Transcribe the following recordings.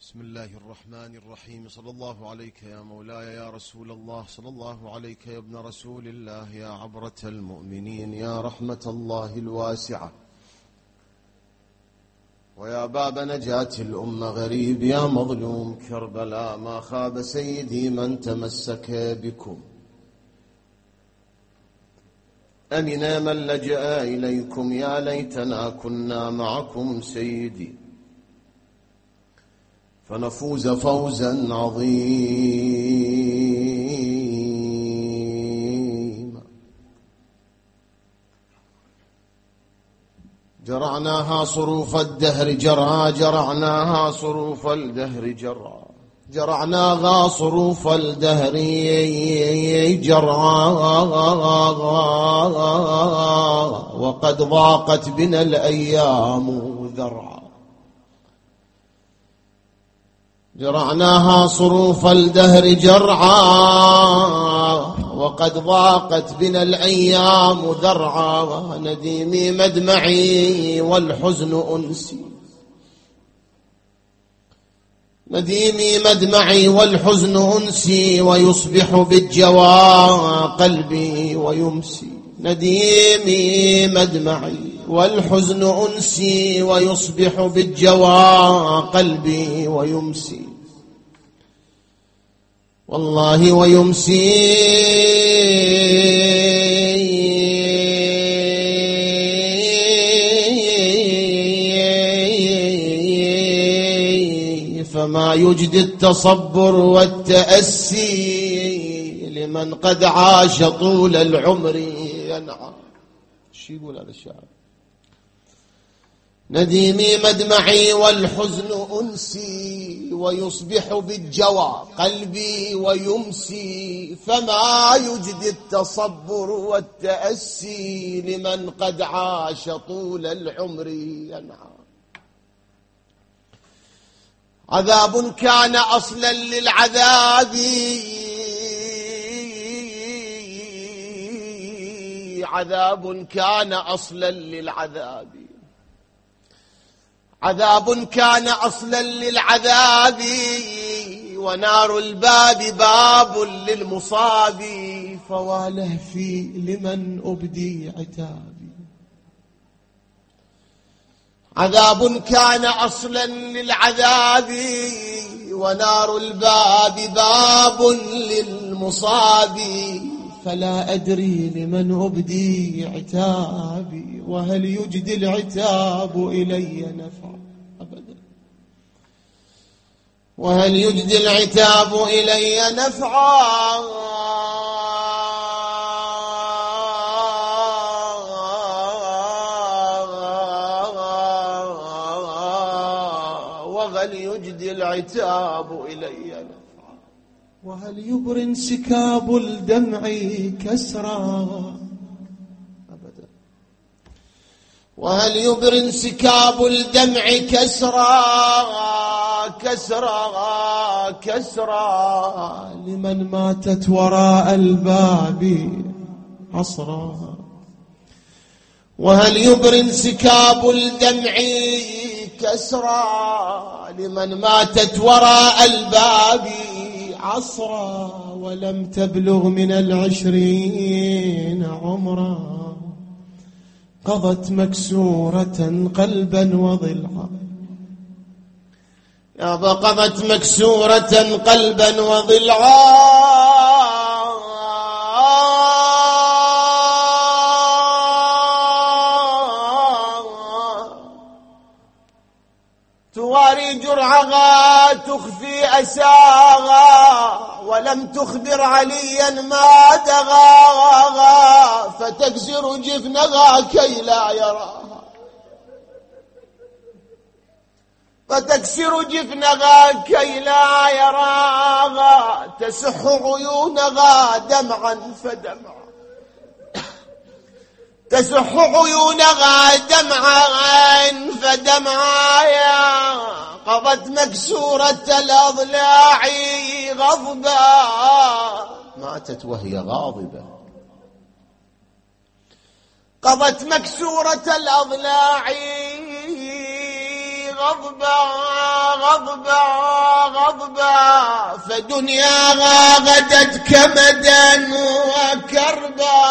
بسم الله الرحمن الرحيم. صلى الله عليك يا مولاي يا رسول الله، صلى الله عليك يا ابن رسول الله، يا عبرة المؤمنين، يا رحمة الله الواسعة، ويا باب نجاة الأمة غريب، يا مظلوم كربلاء. ما خاب سيدي من تمسك بكم، أمن من لجأ إليكم. يا ليتنا كنا معكم سيدي فنفوز فوزا عظيما. جرعناها صروف الدهر جرى، جرعناها صروف الدهر جرى، جرعناها صروف الدهر جرى، وقد ضاقت بنا الأيام ذرعا. جرعناها صروف الدهر جرعا، وقد ضاقت بنا الأيام ذرعا. نديمي مدمعي والحزن أنسي، نديمي مدمعي والحزن أنسي، ويصبح بالجوى قلبي ويمسي. نديمي مدمعي والحزن أنسي، ويصبح بالجوى قلبي ويمسي. والله ويمسي فما يجدي التصبر والتأسي لمن قد عاش طول العمر ينعم. شو يقول هذا الشاعر؟ نديمي مدمعي والحزن أنسي، ويصبح بالجوى قلبي ويمسي. فما يجدي التصبر والتأسي لمن قد عاش طول العمر ينعم. عذاب كان أصلا للعذاب، عذاب كان أصلا للعذاب، عذاب كان أصلا للعذاب. ونار الباب باب للمصاب، فواله في لمن أبدي عتابي. عذاب كان أصلا للعذاب، ونار الباب باب للمصاب. فلا أدري لمن أبدي عتابي، وهل يجدي العتاب إلي نفعا أبدا، وهل يجدي العتاب إلي نفعا. وهل يجدي العتاب إلي نفعا. وهل يبري انسكاب الدمع كسرا أبدا، وهل يبري انسكاب الدمع كسرا، كسرا كسرا لمن ماتت وراء الباب عصرا. وهل يبري انسكاب الدمع كسرا لمن ماتت وراء الباب عصرا. ولم تبلغ من 20 عمرا، قضت مكسورة قلبا وضلعا. يا قضت مكسورة قلبا وضلعا. تواري جرعها تخفي أساغا، ولم تخبر عليا ما دغاغا. فتكسر جفنها كي لا يراها، فتكسر جفنها كي لا يراها. تسح عيونها دمعا فدمعا، تسح عيونها دمعا فدمعا. قضت مكسورة الأضلاع غضبا، ماتت وهي غاضبة. قضت مكسورة الأضلاع غضبا غضبا غضبا فدنياها غدت كمدا وكربا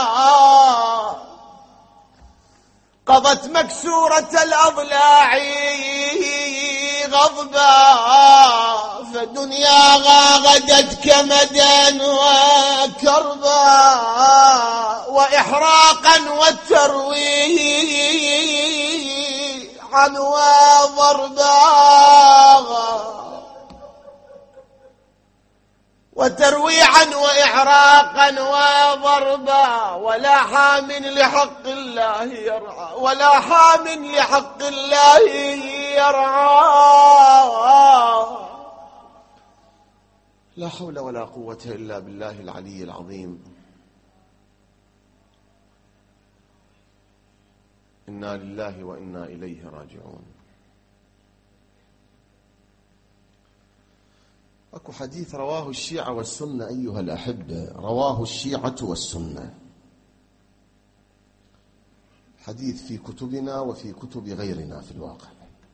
قضت مكسورة الأضلاع غضبا فدنياها غدت كمدا وكربا وإحراقا والترويعا وضربا وترويعا وإحراقا وضربا ولا حام لحق الله يرعى ولا حام لحق الله يرعى لا حول ولا قوة إلا بالله العلي العظيم. إنا لله وإنا إليه راجعون. أكو حديث رواه الشيعة والسنة أيها الأحبة، رواه الشيعة والسنة، حديث في كتبنا وفي كتب غيرنا في الواقع.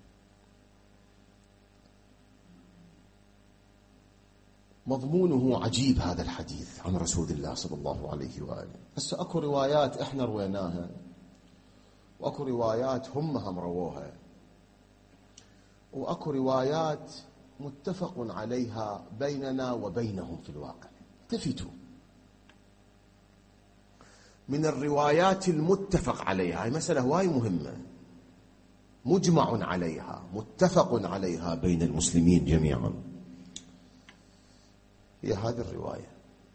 مضمونه عجيب هذا الحديث عن رسول الله صلى الله عليه وآله. بس أكو روايات إحنا رويناها وأكو روايات هم رووها وأكو روايات متفق عليها بيننا وبينهم في الواقع. التفتوا من الروايات المتفق عليها، هاي مسألة هواي مهمة، مجمع عليها متفق عليها بين المسلمين جميعا، هي هذه الرواية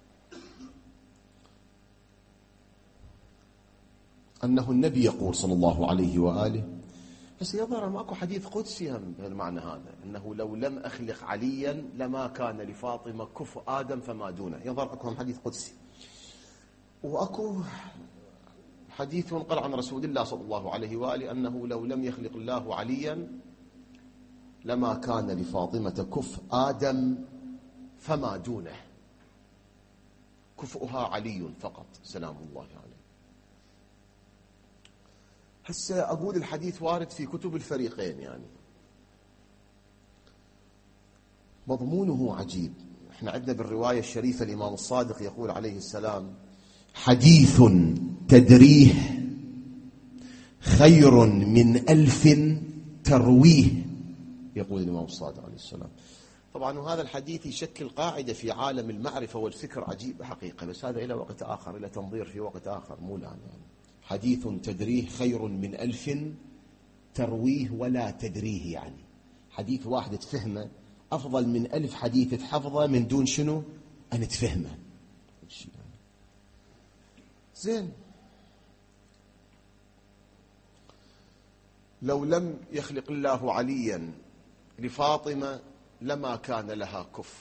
أنه النبي يقول صلى الله عليه وآله، بس يظهر ماكو حديث قدسي هم بالمعنى هذا، أنه لو لم أخلق عليا لما كان لفاطمة كفء آدم فما دونه. يظهر أكو حديث قدسي وأكو حديث قال عن رسول الله صلى الله عليه وآله أنه لو لم يخلق الله عليا لما كان لفاطمة كفء آدم فما دونه، كفؤها علي فقط سلام الله عليه. هسه أقول الحديث وارد في كتب الفريقين، يعني مضمونه عجيب. احنا عندنا بالرواية الشريفة الإمام الصادق يقول عليه السلام: حديث تدريه خير من 1000 ترويه، يقول الإمام الصادق عليه السلام. طبعا وهذا الحديث يشكل قاعدة في عالم المعرفة والفكر عجيبة حقيقة، بس هذا إلى وقت آخر، إلى تنظير في وقت آخر مو الآن. يعني حديث تدريه خير من 1000 ترويه ولا تدريه، يعني حديث واحد تفهمه أفضل من 1000 حديث تحفظه من دون شنو أن تفهمه. زين، لو لم يخلق الله عليا لفاطمة لما كان لها كف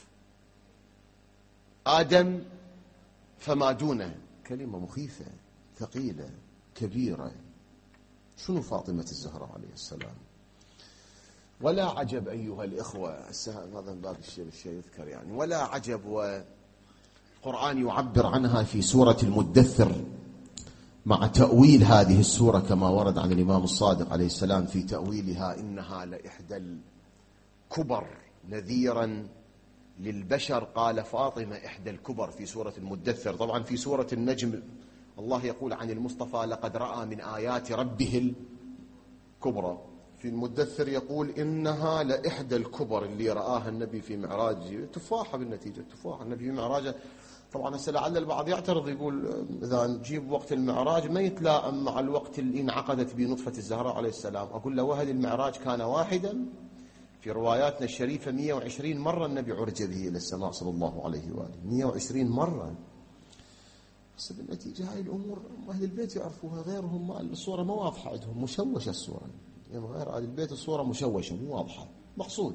آدم فما دونه. كلمة مخيفة ثقيلة كبيرة. شنو فاطمة الزهراء عليه السلام؟ ولا عجب أيها الإخوة، هذا من باب الشيء يذكر يعني، ولا عجب والقرآن يعبر عنها في سورة المدثر مع تأويل هذه السورة كما ورد عن الإمام الصادق عليه السلام في تأويلها: إنها لإحدى الكبر نذيرا للبشر. قال فاطمة إحدى الكبر في سورة المدثر. طبعا في سورة النجم الله يقول عن المصطفى: لقد رأى من آيات ربه الكبرى. في المدثر يقول: إنها لإحدى الكبر اللي رآها النبي في معراجه. تفاحة بالنتيجة، تفاحة النبي في معراجه. طبعا هسه لعل البعض يعترض يقول إذا نجيب وقت المعراج ما يتلائم مع الوقت اللي انعقدت به نطفة الزهراء عليه السلام. أقول له وهل المعراج كان واحدا؟ في رواياتنا الشريفة 120 مرة النبي عرج به إلى السماء صلى الله عليه وآله، 120 مرة. بس بالنتيجة هاي الأمور أهل البيت يعرفوها، غيرهم الصورة ما واضحة عندهم، مشوشة الصورة، يعني غير أهل البيت الصورة مشوشة مو واضحة. مقصود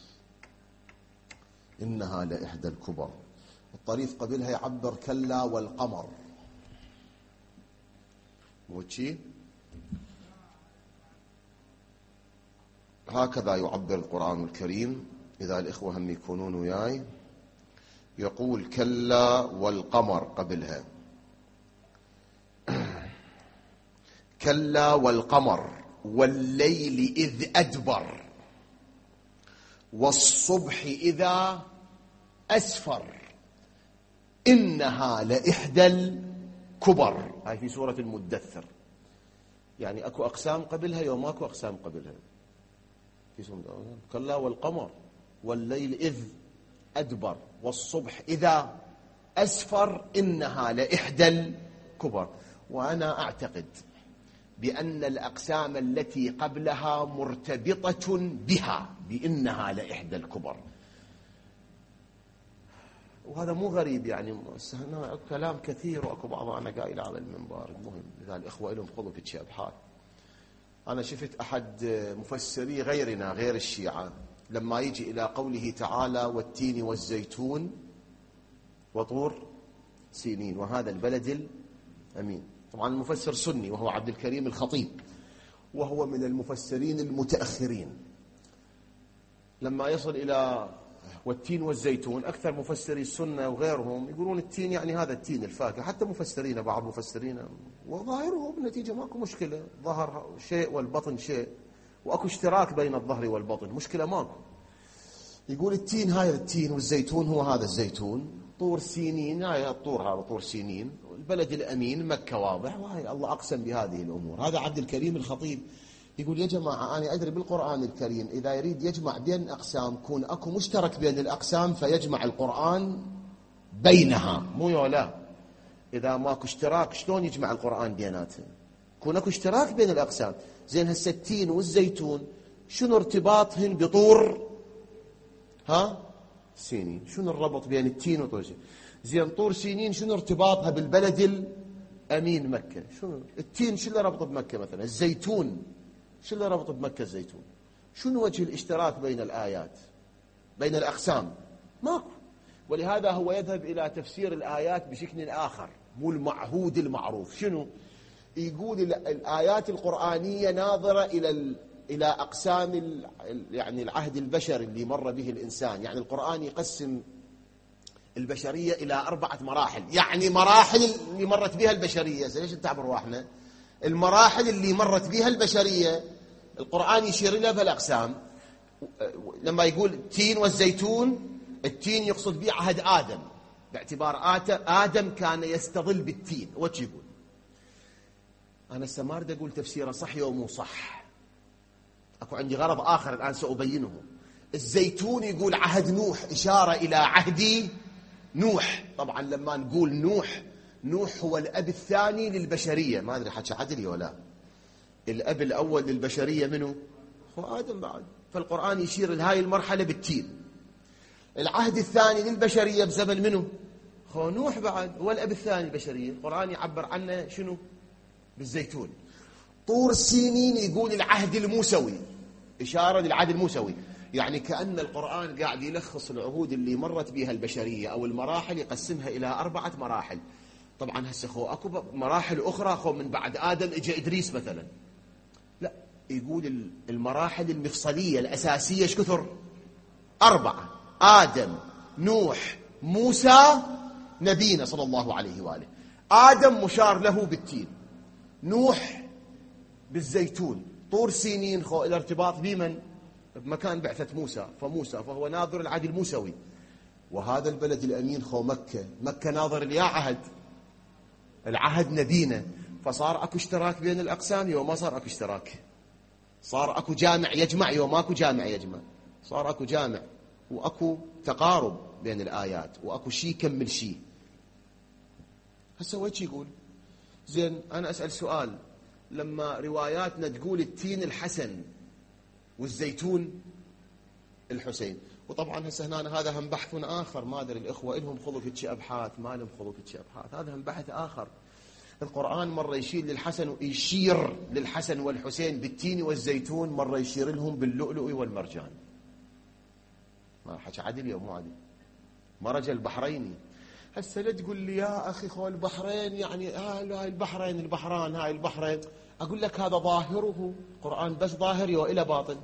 إنها لإحدى الكبر. الطريف قبلها يعبر كلا والقمر، مو شيء هكذا يعبر القرآن الكريم. إذا الإخوة هم يكونون وياي، يقول كلا والقمر قبلها، كلا والقمر والليل إذ أدبر والصبح إذا أسفر إنها لإحدى الكبر. هاي في سورة المدثر. يعني أكو أقسام قبلها يوم أكو أقسام قبلها. في سورة كلا والقمر والليل إذ أدبر والصبح إذا أسفر إنها لإحدى الكبر. وأنا أعتقد بأن الأقسام التي قبلها مرتبطة بها بإنها لإحدى الكبر. وهذا مو غريب، يعني هنا كلام كثير وأكو بعضه أنا قايل على المنبر. المهم إذا الإخوة لهم خذوا في أبحاث. أنا شفت أحد مفسري غيرنا غير الشيعة لما يجي إلى قوله تعالى والتين والزيتون وطور سينين وهذا البلد الأمين. طبعا المفسر سني وهو عبد الكريم الخطيب، وهو من المفسرين المتأخرين. لما يصل إلى والتين والزيتون، أكثر مفسري السنة وغيرهم يقولون التين يعني هذا التين الفاكهة. حتى مفسرين بعض مفسرين وظاهره بالنتيجة ماكو مشكلة، ظهر شيء والبطن شيء، وأكو اشتراك بين الظهر والبطن، مشكلة ماكو. يقول التين هاي التين والزيتون هو هذا الزيتون. طور سينين هاي الطور، هذا طور سينين. البلد الأمين مكة واضح، وهي الله أقسم بهذه الأمور. هذا عبد الكريم الخطيب يقول يا جماعة أنا أدري بالقرآن الكريم إذا يريد يجمع بين أقسام كون أكو مشترك بين الأقسام فيجمع القرآن بينها، مو يولا. إذا ماكو اشتراك شلون يجمع القرآن بيناتهم؟ كون أكو اشتراك بين الأقسام. زين هسه التين والزيتون شنو ارتباطهن بطور سينين؟ شنو الربط بين التين وطور سينين؟ زين طور سينين شنو ارتباطها بالبلد الأمين مكة؟ شنو التين شو اللي ربطه بمكة مثلا؟ الزيتون شو اللي ربطه بمكة الزيتون؟ شنو وجه الاشتراك بين الآيات بين الأقسام؟ ماكو. ولهذا هو يذهب إلى تفسير الآيات بشكل آخر مو المعهود المعروف. شنو يقول؟ الآيات القرآنية ناظرة إلى أقسام يعني العهد البشري اللي مر به الإنسان. يعني القرآن يقسم البشرية إلى 4 مراحل، يعني مراحل اللي مرت بها البشرية. ليش نتعب رواحنا؟ المراحل اللي مرت بها البشرية القرآن يشير لها بالأقسام. لما يقول التين والزيتون، التين يقصد به عهد آدم، باعتبار آدم كان يستظل بالتين. وش يقول؟ أنا السمارد أقول تفسيره صح ومو صح، أكو عندي غرض آخر الآن سأبينه. الزيتون يقول عهد نوح، إشارة إلى عهد نوح. طبعا لما نقول نوح هو الأب الثاني للبشرية. ما أدري حكى عدلي ولا الأب الأول للبشرية منه هو آدم بعد. فالقرآن يشير لهاي المرحلة بالتين. العهد الثاني للبشرية بزمن منه هو نوح بعد، هو الأب الثاني للبشرية. القرآن يعبر عنه شنو؟ بالزيتون. طور سينين يقول العهد الموسوي، إشارة للعهد الموسوي. يعني كأن القرآن قاعد يلخص العهود اللي مرت بها البشرية أو المراحل، يقسمها إلى 4 مراحل. طبعا هسه أكو مراحل أخرى من بعد آدم إجا إدريس مثلا. لا، يقول المراحل المفصلية الأساسية ايش كثر؟ 4: آدم، نوح، موسى، نبينا صلى الله عليه وآله. آدم مشار له بالتين، نوح بالزيتون، طور سينين الارتباط بمن؟ بمكان بعثة موسى، فموسى فهو ناظر العهد الموسوي. وهذا البلد الأمين مكة ناظر ليا عهد، العهد نبينا. فصار أكو اشتراك بين الأقسام يوم ما صار أكو اشتراك. صار أكو جامع يجمع يوم ما أكو جامع يجمع. صار أكو جامع وأكو تقارب بين الآيات وأكو شيء كمل شيء. هسه وش يقول؟ زين أنا أسأل سؤال. لما رواياتنا تقول التين الحسن والزيتون الحسين، وطبعا هسه هنا هذا هم بحث آخر، ما أدري الإخوة إلهم خذوا في أبحاث ما لهم خذوا في أبحاث، هذا هم بحث آخر. القرآن مرة يشير للحسن والحسين بالتين والزيتون، مرة يشير لهم باللؤلؤ والمرجان. ما حكى عدل يا مو عدل؟ مرج البحرين. هسه لا تقول لي يا أخي خو البحرين يعني هاي البحران هاي البحرين. أقول لك هذا ظاهره القرآن بس ظاهر يو إلى باطن.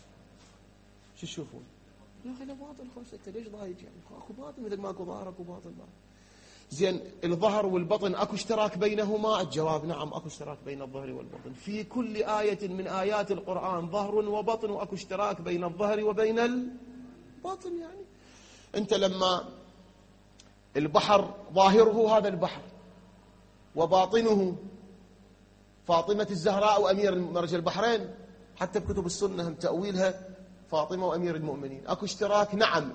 شو تشوفون؟ لا إلى باطن. خلاص أنت ليش ضايج يعني؟ أكو باطن مثل ما أكو ظاهر أكو باطن. زين الظهر والبطن أكو اشتراك بينهما؟ الجواب نعم، أكو اشتراك بين الظهر والبطن. في كل آية من آيات القرآن ظهر وبطن، وأكو اشتراك بين الظهر وبين باطن يعني. أنت لما البحر ظاهره هذا البحر وباطنه فاطمة الزهراء وأمير مرج البحرين، حتى بكتب السنة هم تأويلها فاطمة وأمير المؤمنين. أكو اشتراك نعم،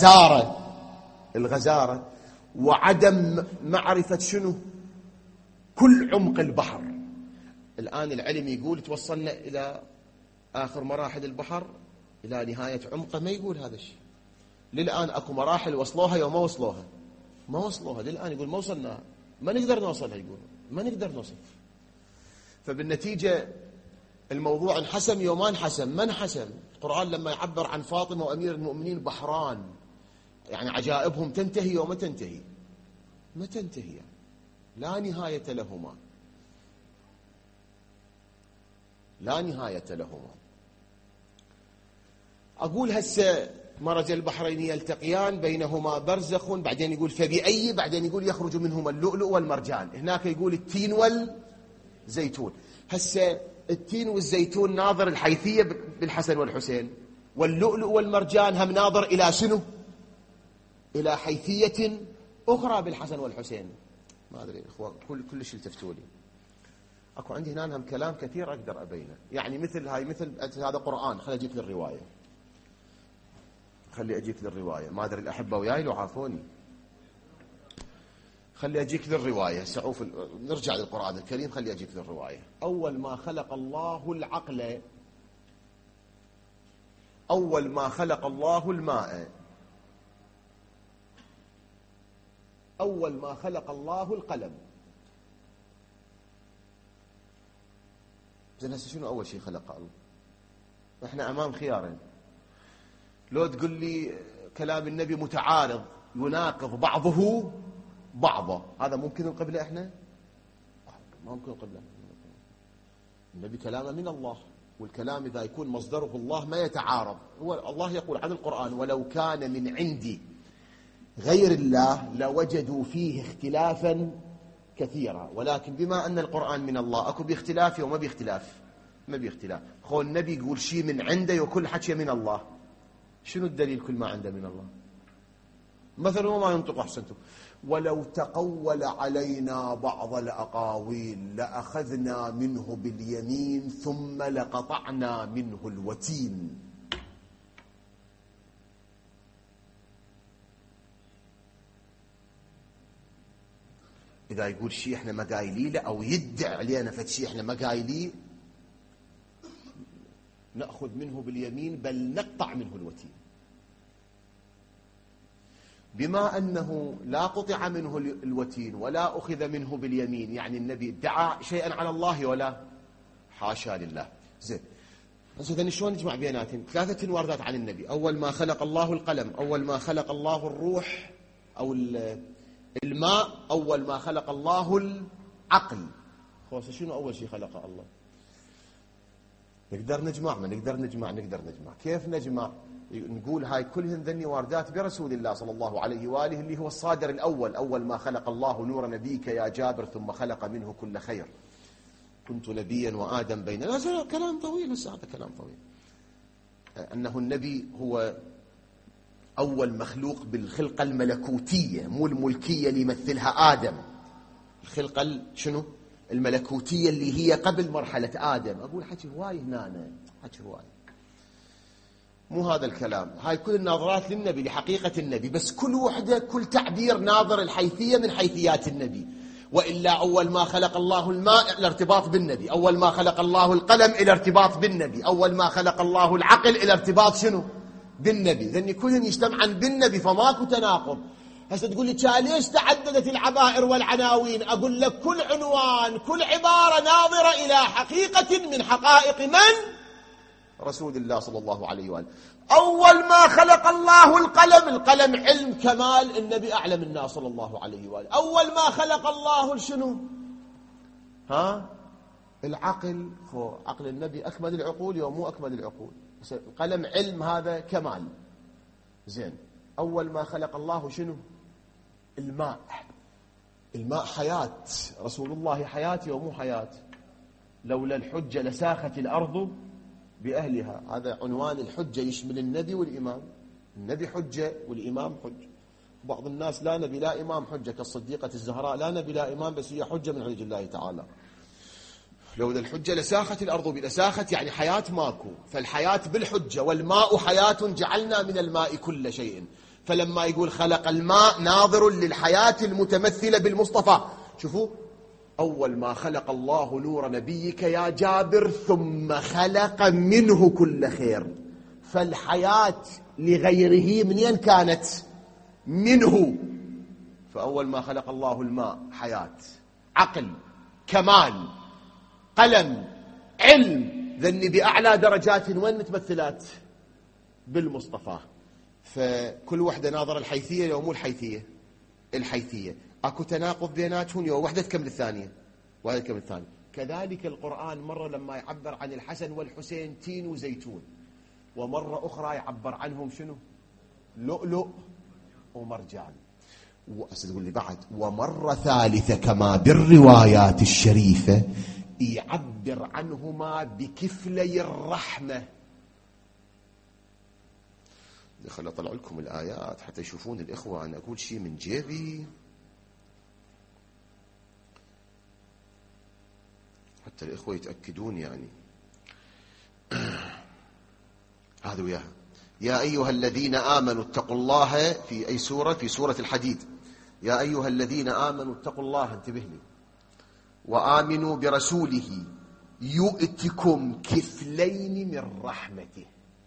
الغزارة وعدم معرفة شنو كل عمق البحر. الآن العلم يقول توصلنا إلى آخر مراحل البحر إلى نهاية عمقه، ما يقول هذا الشيء. للآن أكو مراحل وصلوها يوم ما وصلوها للآن، يقول ما وصلنا، ما نقدر نوصلها، يقول ما نقدر نوصل. فبالنتيجة الموضوع انحسم يوم ما انحسم. ما انحسم. القرآن لما يعبر عن فاطمة وأمير المؤمنين بحران، يعني عجائبهم تنتهي يوم تنتهي، ما تنتهي يعني. لا نهاية لهما، لا نهاية لهما. أقول هسه مرج البحرين يلتقيان بينهما برزخ، بعدين يقول فبأي، بعدين يقول يخرج منهما اللؤلؤ والمرجان، هناك يقول التين والزيتون. هسه التين والزيتون ناظر الحيثية بالحسن والحسين، واللؤلؤ والمرجان هم ناظر إلى شنو؟ إلى حيثية أخرى بالحسن والحسين. ما أدري إخوان كلش التفتوا لي. أكو عندي هنا هم كلام كثير أقدر أبينه، يعني مثل هذا قرآن. خلي أجيك للرواية، ما أدري الأحبة وياي لو عافوني. خلي أجيك للرواية سعوف. نرجع للقرآن الكريم، خلي أجيك للرواية. أول ما خلق الله العقل، أول ما خلق الله الماء، أول ما خلق الله القلم. زين هسه شنو أول شيء خلق الله؟ إحنا أمام خيارين. لو تقول لي كلام النبي متعارض يناقض بعضه بعضا، هذا ممكن نقبله إحنا؟ ما ممكن نقبله. النبي كلامه من الله، والكلام إذا يكون مصدره الله ما يتعارض. هو الله يقول عن القرآن ولو كان من عندي غير الله لوجدوا فيه اختلافا كثيرا، ولكن بما أن القرآن من الله أكو باختلاف وما باختلاف، ما باختلاف. خو النبي يقول شيء من عنده وكل حكي من الله. شنو الدليل كل ما عنده من الله؟ مثلا وما ينطق أحسنتم. ولو تقول علينا بعض الأقاويل لأخذنا منه باليمين ثم لقطعنا منه الوتين. إذا يقول شيء إحنا ما قايلين أو يدعي علينا فد شيء إحنا ما قايلين، نأخذ منه باليمين بل نقطع منه الوتين. بما أنه لا قطع منه الوتين ولا أخذ منه باليمين، يعني النبي ادعى شيئا على الله ولا؟ حاشا لله. زين هسه شلون نجمع بيناتهم؟ ثلاثة واردات عن النبي. أول ما خلق الله القلم، أول ما خلق الله الروح أو الماء، أول ما خلق الله العقل. خوص شنو أول شيء خلق الله؟ نقدر نجمع؟ ما نقدر نجمع. نقدر نجمع. كيف نجمع؟ نقول هاي كلهن ذني واردات برسول الله صلى الله عليه وآله اللي هو الصادر الأول. أول ما خلق الله نور نبيك يا جابر ثم خلق منه كل خير، كنت نبيا وآدم بيننا. كلام طويل، هذا كلام طويل. أنه النبي هو أول مخلوق بالخلقة الملكوتية، مو الملكية اللي يمثلها آدم. الخلقة شنو؟ الملكوتية اللي هي قبل مرحلة آدم. أقول حكي هواي هنا، حكي هواي، مو هذا الكلام. هاي كل الناظرات للنبي لحقيقة النبي، بس كل وحدة كل تعبير ناظر الحيثية من حيثيات النبي. وإلا أول ما خلق الله الماء الارتباط بالنبي، أول ما خلق الله القلم الارتباط بالنبي، أول ما خلق الله العقل الارتباط شنو؟ بالنبي. ذني كلهم يجتمعن بالنبي، فماكو تناقض. هسه تقول لي ليش تعددت العبائر والعناوين؟ أقول لك كل عنوان كل عبارة ناظرة إلى حقيقة من حقائق من؟ رسول الله صلى الله عليه وآله. أول ما خلق الله القلم علم كمال، النبي أعلم الناس صلى الله عليه وآله. أول ما خلق الله شنو؟ العقل. عقل النبي أكمل العقول يوم مو أكمل العقول. القلم علم، هذا كمال. زين أول ما خلق الله شنو؟ الماء. الماء حياة، رسول الله حياتي ومو حياة. لولا الحجة لساخت الأرض بأهلها. هذا عنوان الحجة، يشمل النبي والإمام. النبي حجة والإمام حجة. بعض الناس لا نبي لا إمام حجة كالصديقة الزهراء، لا نبي لا إمام بس هي حجة من عند الله تعالى. لولا الحجة لساخت الأرض بلساخت، يعني حياة ماكو، فالحياة بالحجة، والماء حياة جعلنا من الماء كل شيء. فلما يقول خلق الماء ناظر للحياة المتمثلة بالمصطفى. شوفوا أول ما خلق الله نور نبيك يا جابر ثم خلق منه كل خير. فالحياة لغيره منين كانت؟ منه. فأول ما خلق الله الماء حياة، عقل، كمال، قلم، علم، ذني بأعلى درجات وين متمثلات؟ بالمصطفى. فكل وحدة ناظر الحيثية لو مو الحيثية، الحيثية اكو تناقض بيناتهم، يو وحدة تكمل الثانية، وحدة تكمل الثانية. كذلك القرآن مرة لما يعبر عن الحسن والحسين تين وزيتون، ومرة أخرى يعبر عنهم شنو؟ لؤلؤ ومرجان. تقول لي بعد ومرة ثالثة كما بالروايات الشريفة يعبر عنهما بكفلي الرحمة. خليني أطلع لكم الآيات حتى يشوفون الإخوة أنا أقول شيء من جيبي، حتى الإخوة يتأكدون يعني. هذا وياها. يا أيها الذين آمنوا اتقوا الله، في أي سورة؟ في سورة الحديد. يا أيها الذين آمنوا اتقوا الله، انتبه لي، وآمنوا برسوله يؤتكم كفلين من رحمته.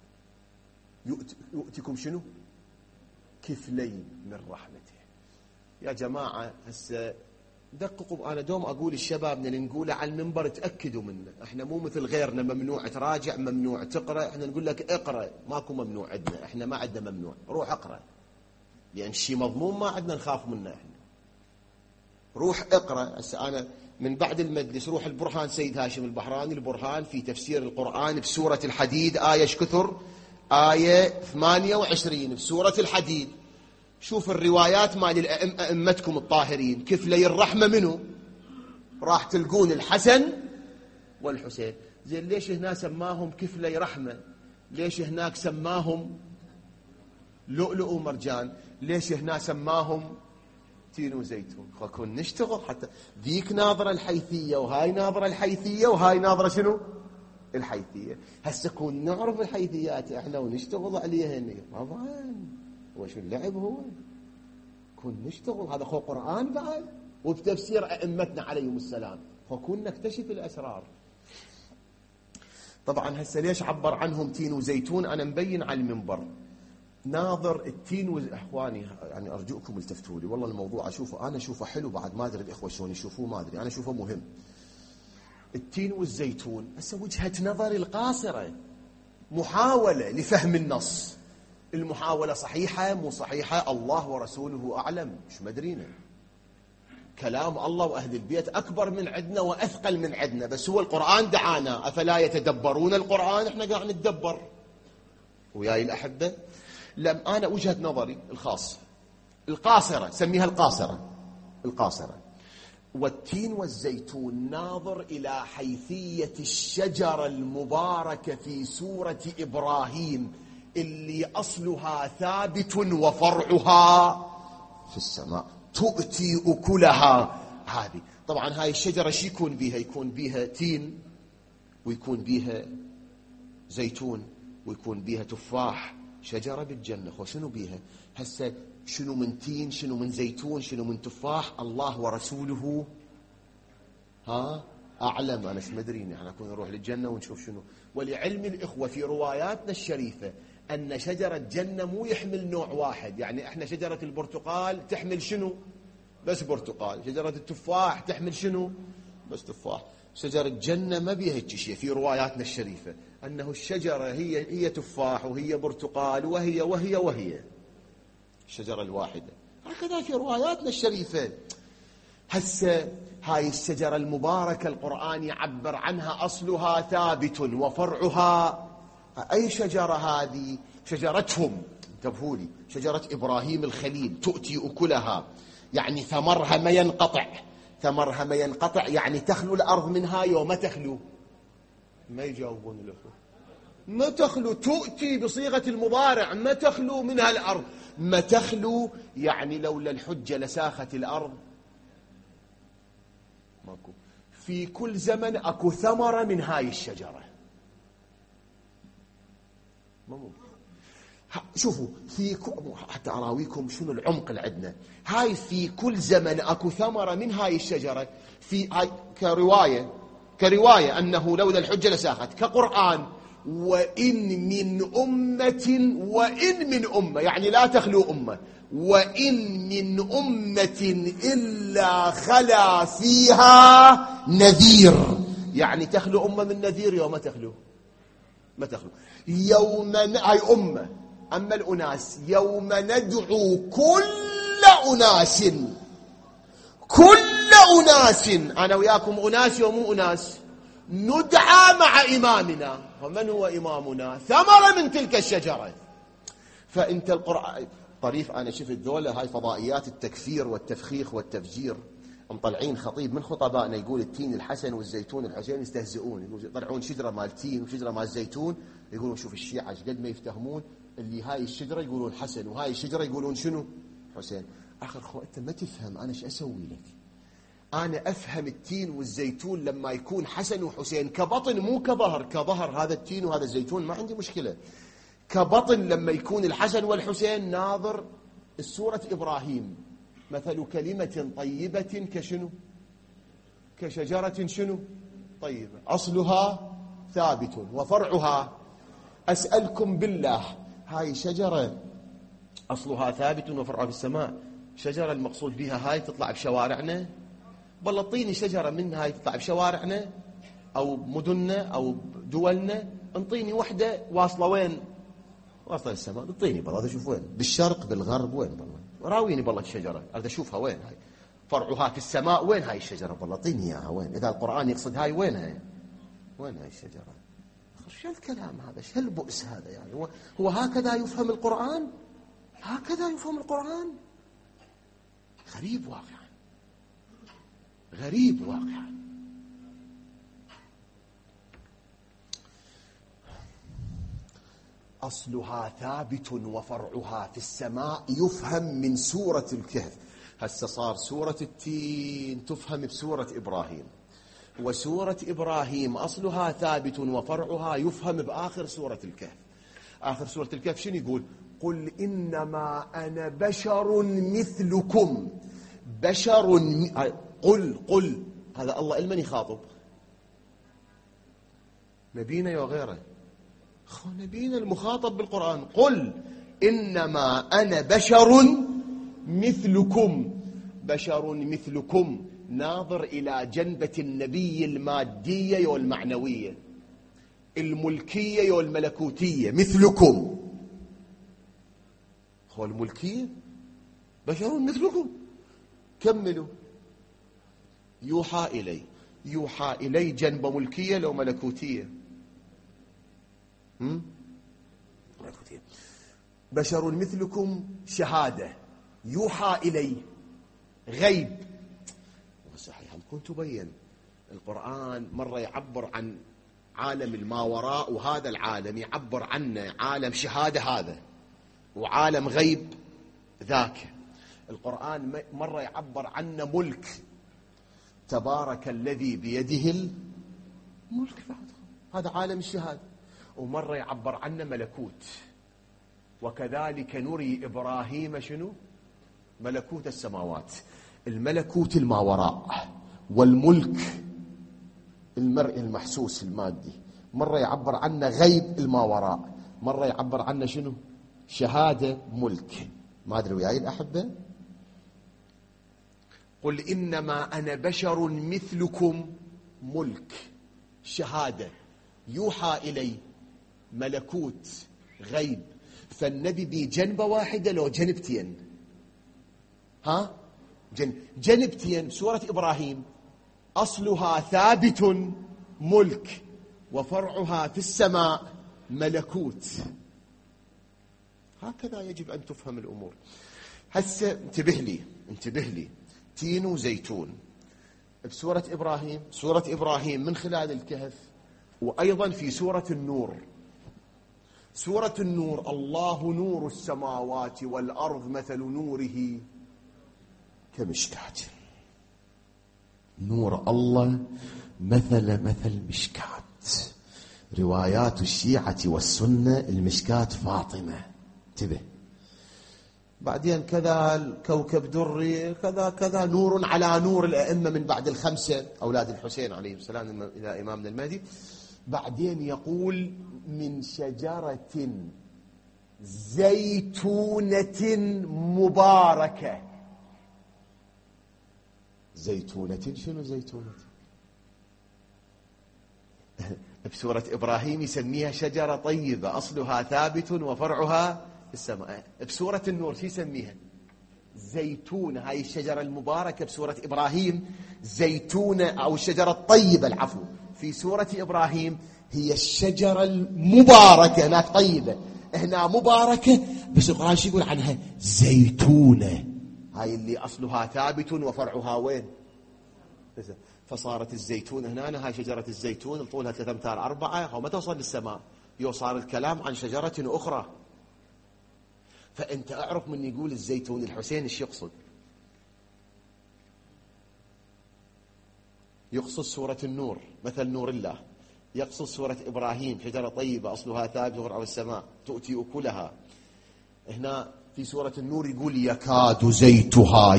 يؤتكم شنو؟ كفلين من رحمته. يا جماعة هسه دققوا، أنا دوم أقول الشباب اللي نقوله على المنبر تأكدوا منه. احنا مو مثل غيرنا ممنوع تراجع، ممنوع تقرأ. احنا نقول لك اقرأ، ماكو ممنوع عندنا، احنا ما عندنا ممنوع، روح اقرأ. لأن شيء مضمون ما عندنا نخاف منه احنا. روح اقرأ. هسه أنا من بعد المجلس روح البرهان سيد هاشم البحراني، البرهان في تفسير القرآن بسورة الحديد، آية ايش كثر؟ آية 28 بسورة الحديد. شوف الروايات مال أئمتكم الطاهرين كفلي الرحمة منه، راح تلقون الحسن والحسين. زين ليش هنا سماهم كفلي رحمة؟ ليش هناك سماهم لؤلؤ ومرجان؟ ليش هنا سماهم تين وزيتون؟ خلكون نشتغل حتى ذيك ناظرة الحيثية وهاي ناظرة الحيثية وهاي ناظرة شنو؟ الحيثية. هسه كون نعرف الحيثيات احنا ونشتغل عليها هنا طبعا. هو شو اللعب؟ هو كون نشتغل، هذا خو قرآن بعد وبتفسير أئمتنا عليهم السلام، فكون نكتشف الأسرار. طبعا هسه ليش عبر عنهم تين وزيتون؟ أنا مبين على المنبر ناظر التين اخواني يعني ارجوكم التفتوا لي، والله الموضوع اشوفه، انا اشوفه حلو بعد، ما ادري الاخوه شلون يشوفوه، ما ادري، انا اشوفه مهم. التين والزيتون هسه وجهة نظري القاصرة، محاولة لفهم النص. المحاولة صحيحة مو صحيحة الله ورسوله أعلم، مش مدرينا. كلام الله وأهل البيت أكبر من عندنا وأثقل من عندنا، بس هو القرآن دعانا أفلا يتدبرون القرآن. احنا قاعد نتدبر وياي الأحبة. لم أنا وجهة نظري الخاصة القاصرة، سميها القاصرة. والتين والزيتون ناظر إلى حيثية الشجرة المباركة في سورة إبراهيم اللي أصلها ثابت وفرعها في السماء تؤتي أكلها. هذه طبعا هاي الشجرة شو يكون بيها؟ يكون بيها تين ويكون بيها زيتون ويكون بيها تفاح، شجرة بالجنة. وشنو بيها هسه؟ شنو من تين، شنو من زيتون، شنو من تفاح؟ الله ورسوله أعلم. أنا مدريني، احنا كنا نروح للجنة ونشوف شنو. ولعلم الإخوة في رواياتنا الشريفة أن شجرة جنة مو يحمل نوع واحد، يعني احنا شجرة البرتقال تحمل شنو؟ بس برتقال. شجرة التفاح تحمل شنو؟ بس تفاح. شجرة جنة ما بيها هيك شيء في رواياتنا الشريفة، أنه الشجرة هي تفاح وهي برتقال وهي الشجرة الواحدة. هكذا في رواياتنا الشريفة. هسه هاي الشجرة المباركة القرآن يعبر عنها أصلها ثابت وفرعها. أي شجرة هذه؟ شجرتهم، انتبهوا لي، شجرة إبراهيم الخليل تؤتي أكلها، يعني ثمرها ما ينقطع. ثمرها ما ينقطع يعني تخلو الأرض منها يوم تخلو. ما يجاوبون الأخوة. ما تخلو، تؤتي بصيغة المضارع، ما تخلو منها الأرض. ما تخلو يعني لولا الحجة لساخت الأرض. ماكو. في كل زمن أكو ثمرة من هاي الشجرة. ما ممكن. شوفوا حتى أراويكم شنو العمق اللي عندنا. هاي في كل زمن أكو ثمرة من هاي الشجرة. في هاي كرواية أنه لولا الحجة لساخت، كقرآن وإن من أمة يعني لا تخلو أمة، وإن من أمة إلا خلا فيها نذير، يعني تخلو أمة من نذير يوم ما تخلو يوم هاي أمة. أما الأناس يوم ندعو كل أناس أنا وياكم أناس يوم أناس، ندعى مع إمامنا. ومن هو إمامنا؟ ثمرة من تلك الشجرة. فأنت القرآن طريف. أنا شفت ذولا هاي فضائيات التكفير والتفخيخ والتفجير، مطلعين خطيب من خطبائنا يقول التين الحسن والزيتون الحسين، يستهزئون، يقول يطلعون شجرة مال تين وشجرة مال زيتون، يقولون شوف الشيعة قد ما يفتهمون، اللي هاي الشجرة يقولون حسن وهاي الشجرة يقولون شنو؟ حسين. آخر خو أنت ما تفهم أنا ايش أسوي لك. أنا أفهم التين والزيتون لما يكون حسن وحسين كبطن مو كظهر. كظهر هذا التين وهذا الزيتون ما عندي مشكلة. كبطن لما يكون الحسن والحسين ناظر السورة إبراهيم، مثل كلمة طيبة كشنو؟ كشجرة شنو؟ طيبة أصلها ثابت وفرعها. أسألكم بالله، هاي شجرة أصلها ثابت وفرعها في السماء، شجرة المقصود بها هاي تطلع بشوارعنا؟ والله اعطيني شجرة من هاي تطلع بشوارعنا أو مدننا أو دولنا، انطيني وحدة واصلة وين؟ واصلة للسماء. انطيني بالله أشوف وين، بالشرق بالغرب وين بالله، راويني بالله الشجرة أريد أشوفها وين هاي، فرعها في السماء وين هاي الشجرة بالله اعطيني إياها وين، إذا القرآن يقصد هاي وين هاي، وين هاي الشجرة؟ شو الكلام هذا؟ شو البؤس هذا يعني؟ هو هكذا يفهم القرآن؟ هكذا يفهم القرآن؟ غريب واقعا، غريب واقعا. أصلها ثابت وفرعها في السماء يفهم من سورة الكهف. هسه صار سورة التين تفهم بسورة إبراهيم، وسورة إبراهيم أصلها ثابت وفرعها يفهم بآخر سورة الكهف. آخر سورة الكهف شنو يقول؟ قل إنما أنا بشر مثلكم. بشر قل هذا الله لمن يخاطب؟ نبينا يا غيره؟ نبينا المخاطب بالقرآن. قل إنما أنا بشر مثلكم. بشر مثلكم ناظر إلى جنبة النبي المادية والمعنوية، الملكية والملكوتية. مثلكم هو الملكية، بشر مثلكم. كملوا. يوحى إلي جنب ملكية لو ملكوتية. ملكوتية. بشر مثلكم شهادة، يوحى إلي غيب. صحيح كنت تبين القرآن مرة يعبر عن عالم الماوراء، وهذا العالم يعبر عنه عالم شهادة هذا، وعالم غيب ذاك. القرآن مرة يعبر عنه ملك، تبارك الذي بيده الملك، هذا عالم الشهادة. ومرة يعبر عنه ملكوت، وكذلك نري إبراهيم شنو؟ ملكوت السماوات، الملكوت الماوراء، والملك المرئي المحسوس المادي. مرة يعبر عنه غيب الماوراء، مرة يعبر عنه شنو؟ شهادة ملك. ما أدري وياي الأحبة. قل إنما أنا بشر مثلكم، ملك، شهادة، يوحى إلي، ملكوت، غيب. فالنبي بجنبة واحدة لو جنبتين؟ جنبتين. سورة إبراهيم أصلها ثابت ملك، وفرعها في السماء ملكوت. هكذا يجب أن تفهم الأمور. هسه انتبه لي تين وزيتون بسورة إبراهيم، سورة إبراهيم من خلال الكهف، وأيضا في سورة النور سورة النور: الله نور السماوات والأرض مثل نوره كمشكاة. نور الله مثل مشكاة. روايات الشيعة والسنة المشكاة فاطمة، انتبه. بعدين كذا الكوكب دري، كذا كذا، نور على نور الأئمة من بعد الخمسة أولاد الحسين عليهم السلام إلى إمامنا المهدي. بعدين يقول: من شجرة زيتونة مباركة. زيتونة، شنو زيتونة؟ بسورة إبراهيم يسميها شجرة طيبة أصلها ثابت وفرعها في السماء. بسورة النور شو يسميها؟ زيتونة. هاي الشجرة المباركة بسورة إبراهيم زيتونة، أو الشجرة الطيبة، العفو، في سورة إبراهيم هي الشجرة المباركة. هناك طيبة، هنا مباركة، بس القرآن شو يقول عنها؟ زيتونة. هاي اللي أصلها ثابت وفرعها وين؟ فصارت الزيتون هنا. هاي شجرة الزيتون طولها 3 أمتار 4، أو ما توصل للسماء، يوصل الكلام عن شجرة أخرى. فأنت أعرف من يقول الزيتون الحسين إيش يقصد. يقصد سورة النور مثل نور الله، يقصد سورة إبراهيم شجرة طيبة أصلها ثابت وفرعها السماء تؤتي أكلها. هنا في سورة النور يقول: يكاد زيتها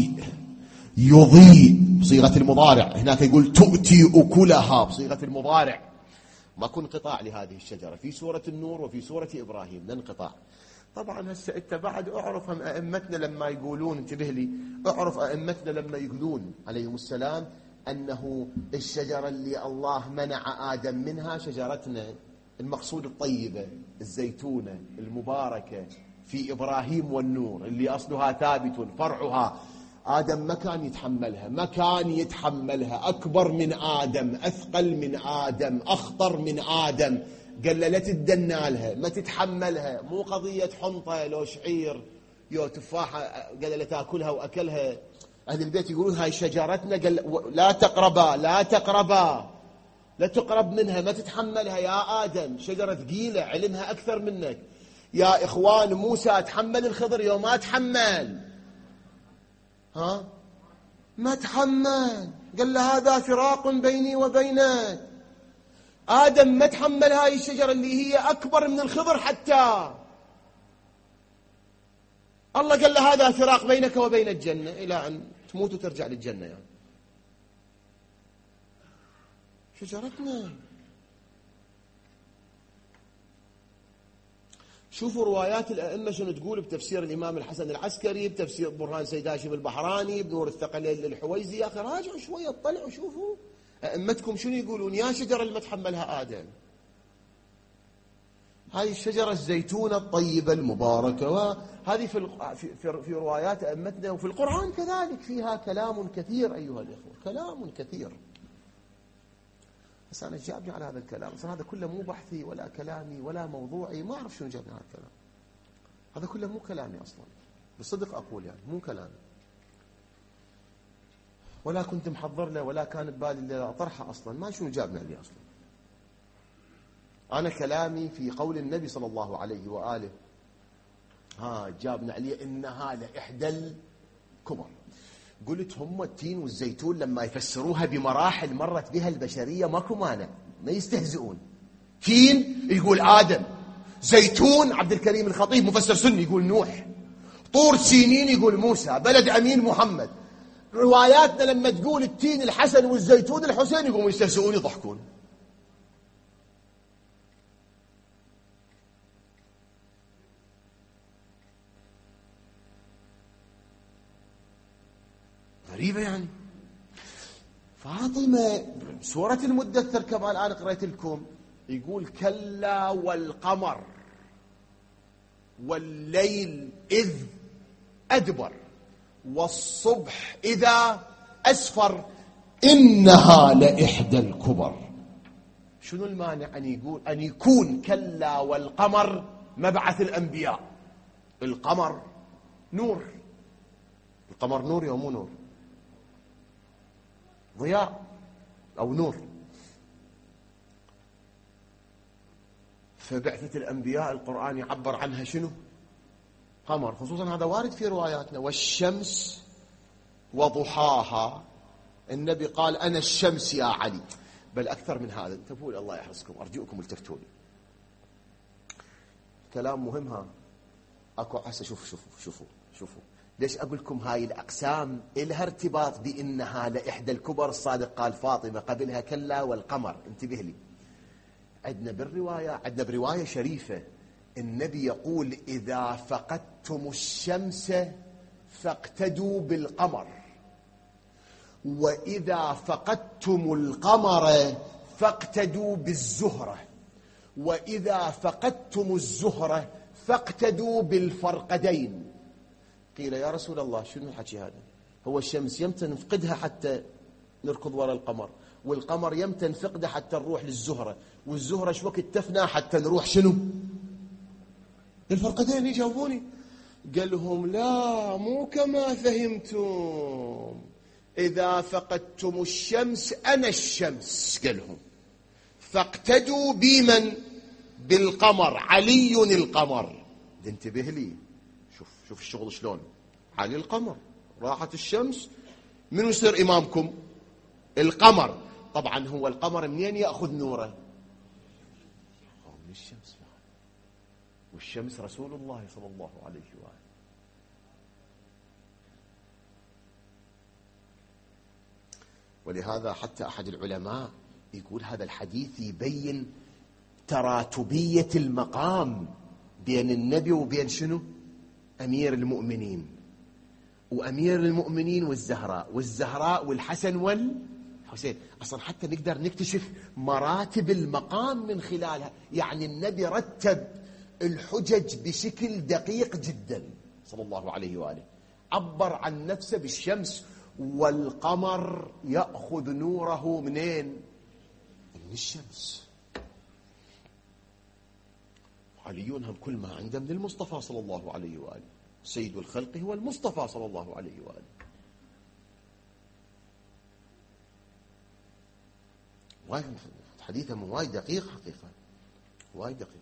يضيء بصيغة المضارع. هناك يقول: تؤتي أكلها بصيغة المضارع. ماكو انقطاع لهذه الشجرة في سورة النور وفي سورة إبراهيم، لا انقطاع. طبعا هسه انت بعد اعرف هم ائمتنا لما يقولون، انتبه لي، اعرف ائمتنا لما يقولون عليهم السلام انه الشجرة اللي الله منع آدم منها شجرتنا، المقصود الطيبة الزيتونة المباركة في إبراهيم والنور اللي أصلها ثابت فرعها. آدم ما كان يتحملها، أكبر من آدم، أثقل من آدم، أخطر من آدم. قال له لا تدنا لها، ما تتحملها، مو قضية حنطة لو شعير يو تفاحة قال له تاكلها وأكلها. أهل البيت يقولون هاي شجرتنا، قال لا تقرب منها، ما تتحملها يا آدم، شجرة ثقيلة علمها أكثر منك. يا إخوان موسى تحمل الخضر يوم ما تحمل، ما تحمل، قال له هذا فراق بيني وبينك. آدم ما تحمل هاي الشجرة اللي هي أكبر من الخضر حتى. الله قال له هذا فراق بينك وبين الجنة إلى أن تموت وترجع للجنة. يعني شجرتنا. شوفوا روايات الأئمة شنو تقول بتفسير الإمام الحسن العسكري، بتفسير برهان سيد هاشم البحراني، بنور الثقلين للحويزي. يا أخي راجعوا شوية، اطلعوا شوفوا أئمتكم شنو يقولون. يا شجرة اللي ما تحملها آدم، هذه الشجرة الزيتونة الطيبة المباركة، وهذه في روايات أئمتنا، وفي القرآن كذلك فيها كلام كثير أيها الإخوة، كلام كثير. بس أنا جابني على هذا الكلام، بس هذا كله مو بحثي ولا كلامي ولا موضوعي، ما أعرف شنو جابني على الكلام هذا كله، مو كلامي أصلا، بالصدق أقول يعني مو كلامي، ولا كنت محضر له ولا كان ببالي أطرحه أصلا، ما شنو جابني عليه أصلا. أنا كلامي في قول النبي صلى الله عليه وآله، جابنا عليه إنها لإحدى الكبر. قلت هم التين والزيتون لما يفسروها بمراحل مرت بها البشرية ماكو مانع، ما يستهزئون. تين يقول آدم، زيتون عبد الكريم الخطيب مفسر سني يقول نوح، طور سينين يقول موسى، بلد أمين محمد. رواياتنا لما تقول التين الحسن والزيتون الحسين يقوموا يستهزئون يضحكون. غريبة يعني. فاطمة سورة المدثر كما الآن قرأت لكم يقول كلا والقمر والليل إذ أدبر والصبح إذا أسفر إنها لإحدى الكبر. شنو المانع أن يكون كلا والقمر مبعث الأنبياء؟ القمر نور، القمر نور يا مو نور؟ ضياء أو نور. فبعثة الأنبياء القرآن يعبر عنها شنو؟ قمر، خصوصا هذا وارد في رواياتنا. والشمس وضحاها، النبي قال أنا الشمس يا علي. بل أكثر من هذا، انتبهوا لي الله يحرسكم، أرجوكم التفتوا لي، كلام مهم. ها أكو هسه شوفوا ليش أقول لكم هاي الأقسام إلها ارتباط بإنها لإحدى الكبر. الصادق قال فاطمة، قبلها كلا والقمر. انتبه لي، عندنا برواية شريفة النبي يقول إذا فقدتم الشمس فاقتدوا بالقمر، وإذا فقدتم القمر فاقتدوا بالزهرة، وإذا فقدتم الزهرة فاقتدوا بالفرقدين. قيل يا رسول الله شنو الحكي هذا؟ هو الشمس يمتى نفقدها حتى نركض وراء القمر، والقمر يمتى نفقده حتى نروح للزهرة، والزهرة شو وقت تفنى حتى نروح شنو؟ للفرقدين. يجاوبوني قال لهم لا، مو كما فهمتم، إذا فقدتم الشمس أنا الشمس، قال لهم فاقتدوا بمن؟ بالقمر، علي القمر. انتبه لي، شوف الشغل شلون. علي القمر، راحت الشمس، منو يصير إمامكم؟ القمر. طبعا هو القمر منين يأخذ نوره؟ من الشمس، والشمس رسول الله صلى الله عليه وآله. ولهذا حتى أحد العلماء يقول هذا الحديث يبين تراتبية المقام بين النبي وبين شنو؟ أمير المؤمنين. وأمير المؤمنين والزهراء والحسن والحسين. أصلا حتى نقدر نكتشف مراتب المقام من خلالها. يعني النبي رتب الحجج بشكل دقيق جدا صلى الله عليه وآله. عبر عن نفسه بالشمس، والقمر يأخذ نوره منين؟ من الشمس. عليون هم كل ما عنده من المصطفى صلى الله عليه وآله. سيد الخلق هو المصطفى صلى الله عليه وآله. حديثه وايد دقيق، حقيقة وايد دقيق.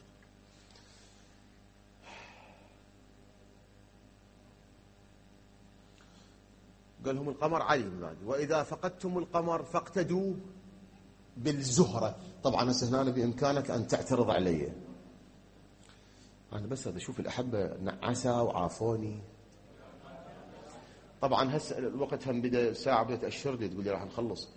قال لهم القمر علي بن بعد، وإذا فقدتم القمر فاقتدوا بالزهرة. طبعا هسه هنا بإمكانك أن تعترض علي، أنا بس هذا شوف الأحبة نعسة وعافوني. طبعا هسه الوقت هم بدأ ساعة بدأت تأشر لي، تقول لي راح نخلص.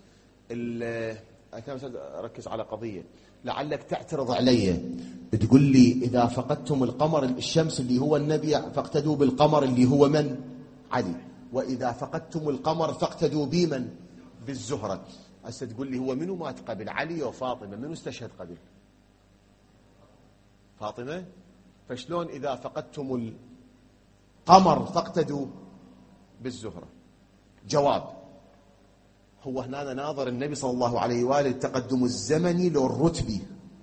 أنا أركز على قضية لعلك تعترض علي، تقول لي إذا فقدتم القمر الشمس اللي هو النبي فاقتدوا بالقمر اللي هو من؟ علي. وإذا فقدتم القمر فاقتدوا بمن؟ بالزهرة. هسه تقول لي هو منو مات قبل، علي وفاطمة؟ منو استشهد قبل؟ فاطمة. فشلون إذا فقدتم القمر فاقتدوا بالزهرة؟ جواب، هو هنا ناظر النبي صلى الله عليه وآله التقدم الزمني لو الرتبي.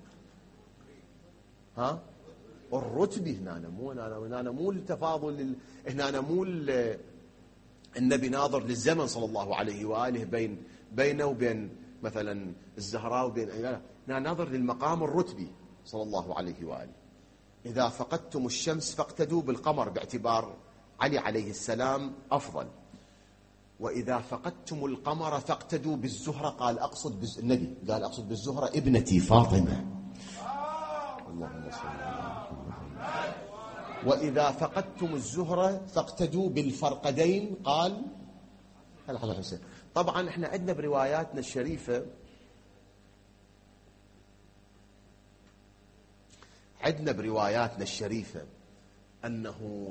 ها الرتبي هنا مو التفاضل، هنا مو النبي ناظر للزمن صلى الله عليه وآله بينه وبين مثلا الزهراء وبين هنا ناظر للمقام الرتبي صلى الله عليه وآله. إذا فقدتم الشمس فاقتدوا بالقمر باعتبار علي عليه السلام أفضل. وإذا فقدتم القمر فاقتدوا بالزهرة. قال النبي قال أقصد بالزهرة ابنتي فاطمة. اللهم صل على محمد. وإذا فقدتم الزهرة فاقتدوا بالفرقدين. قال الحسن والحسين. طبعا احنا عندنا برواياتنا الشريفة أنه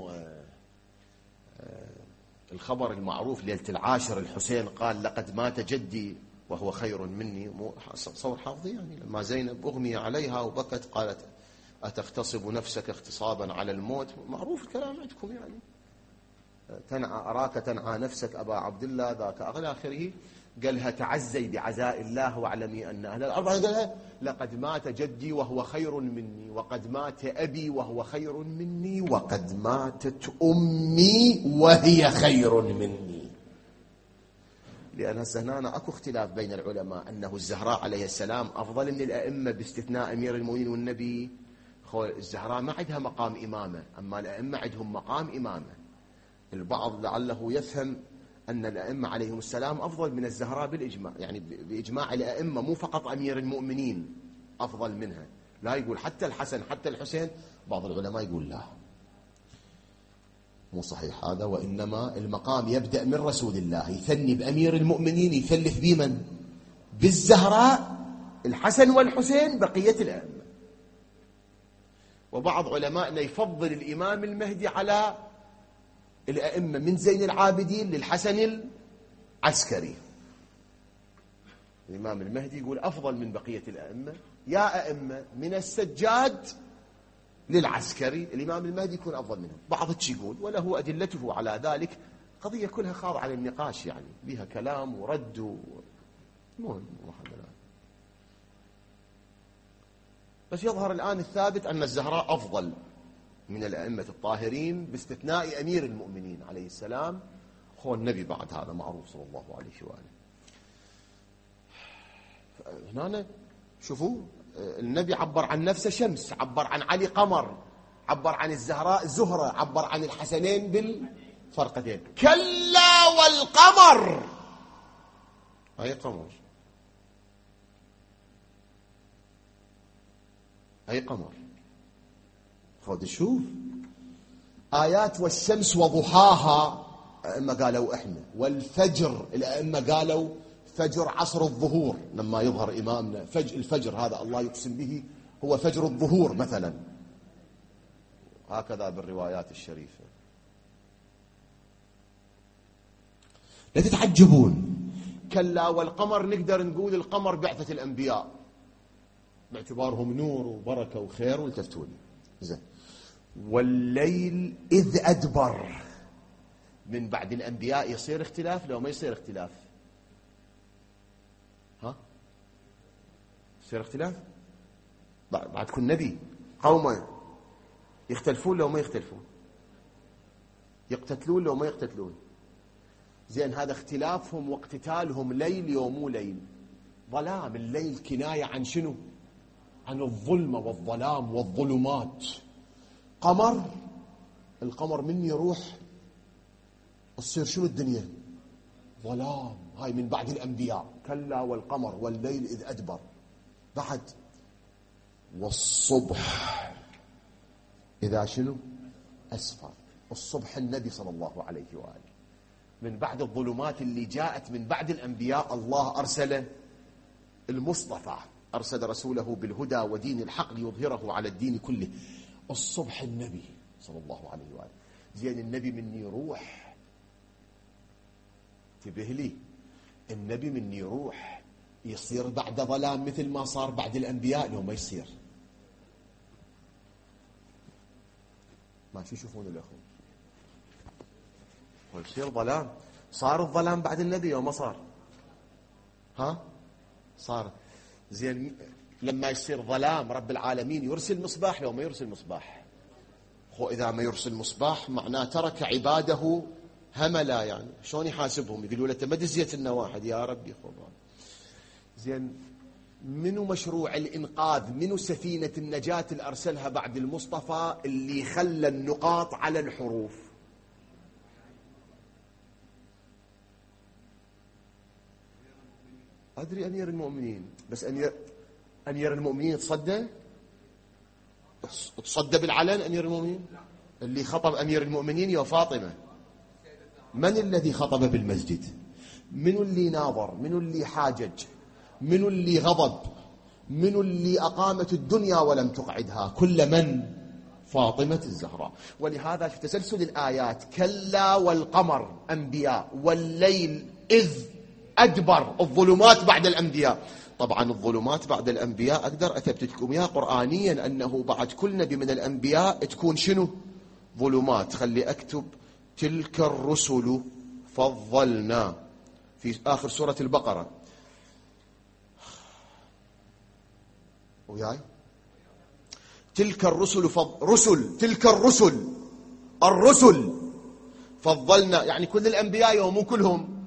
الخبر المعروف ليلة العاشر الحسين قال لقد مات جدي وهو خير مني. صور حافظي يعني لما زينب أغمي عليها وبكت قالت أتغتصب نفسك اغتصابا على الموت. معروف الكلام عندكم يعني. أراك تنعى نفسك أبا عبد الله ذاك أغلى آخره. قالها تعزي بعزاء الله واعلمي أن أهل الأرض. قالها لقد مات جدي وهو خير مني، وقد مات أبي وهو خير مني، وقد ماتت أمي وهي خير مني. لأن هسه هنا أكو اختلاف بين العلماء أنه الزهراء عليه السلام أفضل من الأئمة باستثناء أمير المؤمنين والنبي الزهراء ما عندها مقام إمامة، أما الأئمة عندهم مقام إمامة. البعض لعله يفهم أن الأئمة عليهم السلام أفضل من الزهراء بالإجماع، يعني بإجماع الأئمة، مو فقط أمير المؤمنين أفضل منها، لا، يقول حتى الحسن حتى الحسين. بعض العلماء يقول لا، مو صحيح هذا، وإنما المقام يبدأ من رسول الله، يثني بأمير المؤمنين، يثلث بمن؟ بالزهراء، الحسن والحسين، بقية الأئمة. وبعض علمائنا يفضل الإمام المهدي على الأئمة، من زين العابدين للحسن العسكري. الإمام المهدي يقول أفضل من بقية الأئمة، يا أئمة من السجاد للعسكري، الإمام المهدي يكون أفضل منهم. بعض يقول، وله أدلته على ذلك، قضية كلها خاضعة للنقاش، يعني بها كلام ورد المهم بس يظهر الآن الثابت أن الزهراء أفضل من الأئمة الطاهرين، باستثناء أمير المؤمنين عليه السلام، هو النبي بعد، هذا معروف صلى الله عليه وآله. هنا شوفوا، النبي عبر عن نفسه شمس، عبر عن علي قمر، عبر عن الزهراء زهرة، عبر عن الحسنين بالفرقتين. كلا والقمر، أي قمر؟ أي قمر؟ خذ شوف آيات، والشمس وضحاها الأئمة قالوا إحنا، والفجر الأئمة قالوا فجر عصر الظهور، لما يظهر إمامنا الفجر هذا الله يقسم به هو فجر الظهور مثلا، هكذا بالروايات الشريفة. لا تتعجبون، كلا والقمر، نقدر نقول القمر بعثة الأنبياء باعتبارهم نور وبركة وخير، والتفتون زين. والليل إذ أدبر، من بعد الأنبياء يصير اختلاف لو ما يصير اختلاف؟ ها؟ يصير اختلاف بعد كل نبي، قومه يختلفون لو ما يختلفون، يقتتلون لو ما يقتتلون. زين، هذا اختلافهم واقتتالهم ليل يوم ليل، ظلام. الليل كناية عن شنو؟ عن الظلمة والظلام والظلمات. قمر، القمر من يروح تصير شنو الدنيا؟ ظلام. هاي من بعد الأنبياء، كلا والقمر والليل إذ أدبر. بعد والصبح إذا شنو؟ أسفر. الصبح النبي صلى الله عليه وآله، من بعد الظلمات اللي جاءت من بعد الأنبياء، الله أرسل المصطفى، أرسل رسوله بالهدى ودين الحق ليظهره على الدين كله. الصبح النبي صلى الله عليه وآله. زين، النبي من يروح، انتبه لي، النبي من يروح يصير بعد ظلام مثل ما صار بعد الأنبياء لو ما يصير؟ ما شو يشوفون الأخوة؟ ويصير ظلام. صار الظلام بعد النبي أو ما صار؟ ها؟ صار. زين، لما يصير ظلام رب العالمين يرسل مصباح لو ما يرسل مصباح؟ هو إذا ما يرسل مصباح معناه ترك عباده هملا، يعني شلون يحاسبهم؟ يقولوا له ما دزيت لنا واحد يا ربي خبر. زين، منو مشروع الإنقاذ، منو سفينة النجاة اللي أرسلها بعد المصطفى اللي خلى النقاط على الحروف؟ أدري أمير المؤمنين، بس أمير المؤمنين تصدى بالعلن. أمير المؤمنين اللي خطب أمير المؤمنين يا فاطمة، من الذي خطب بالمسجد؟ من اللي ناظر؟ من اللي حاجج؟ من اللي غضب؟ من اللي أقامت الدنيا ولم تقعدها؟ كل من؟ فاطمة الزهراء. ولهذا في تسلسل الآيات، كلا والقمر أنبياء، والليل إذ أدبر، الظلمات بعد الأنبياء. طبعا الظلمات بعد الأنبياء أقدر أثبت لكم إياه قرآنيا، أنه بعد كل نبي من الأنبياء تكون شنو؟ ظلمات. خلي أكتب تلك الرسل فضلنا في آخر سورة البقرة، وياي تلك الرسل تلك الرسل فضلنا، يعني كل الأنبياء ومو كلهم.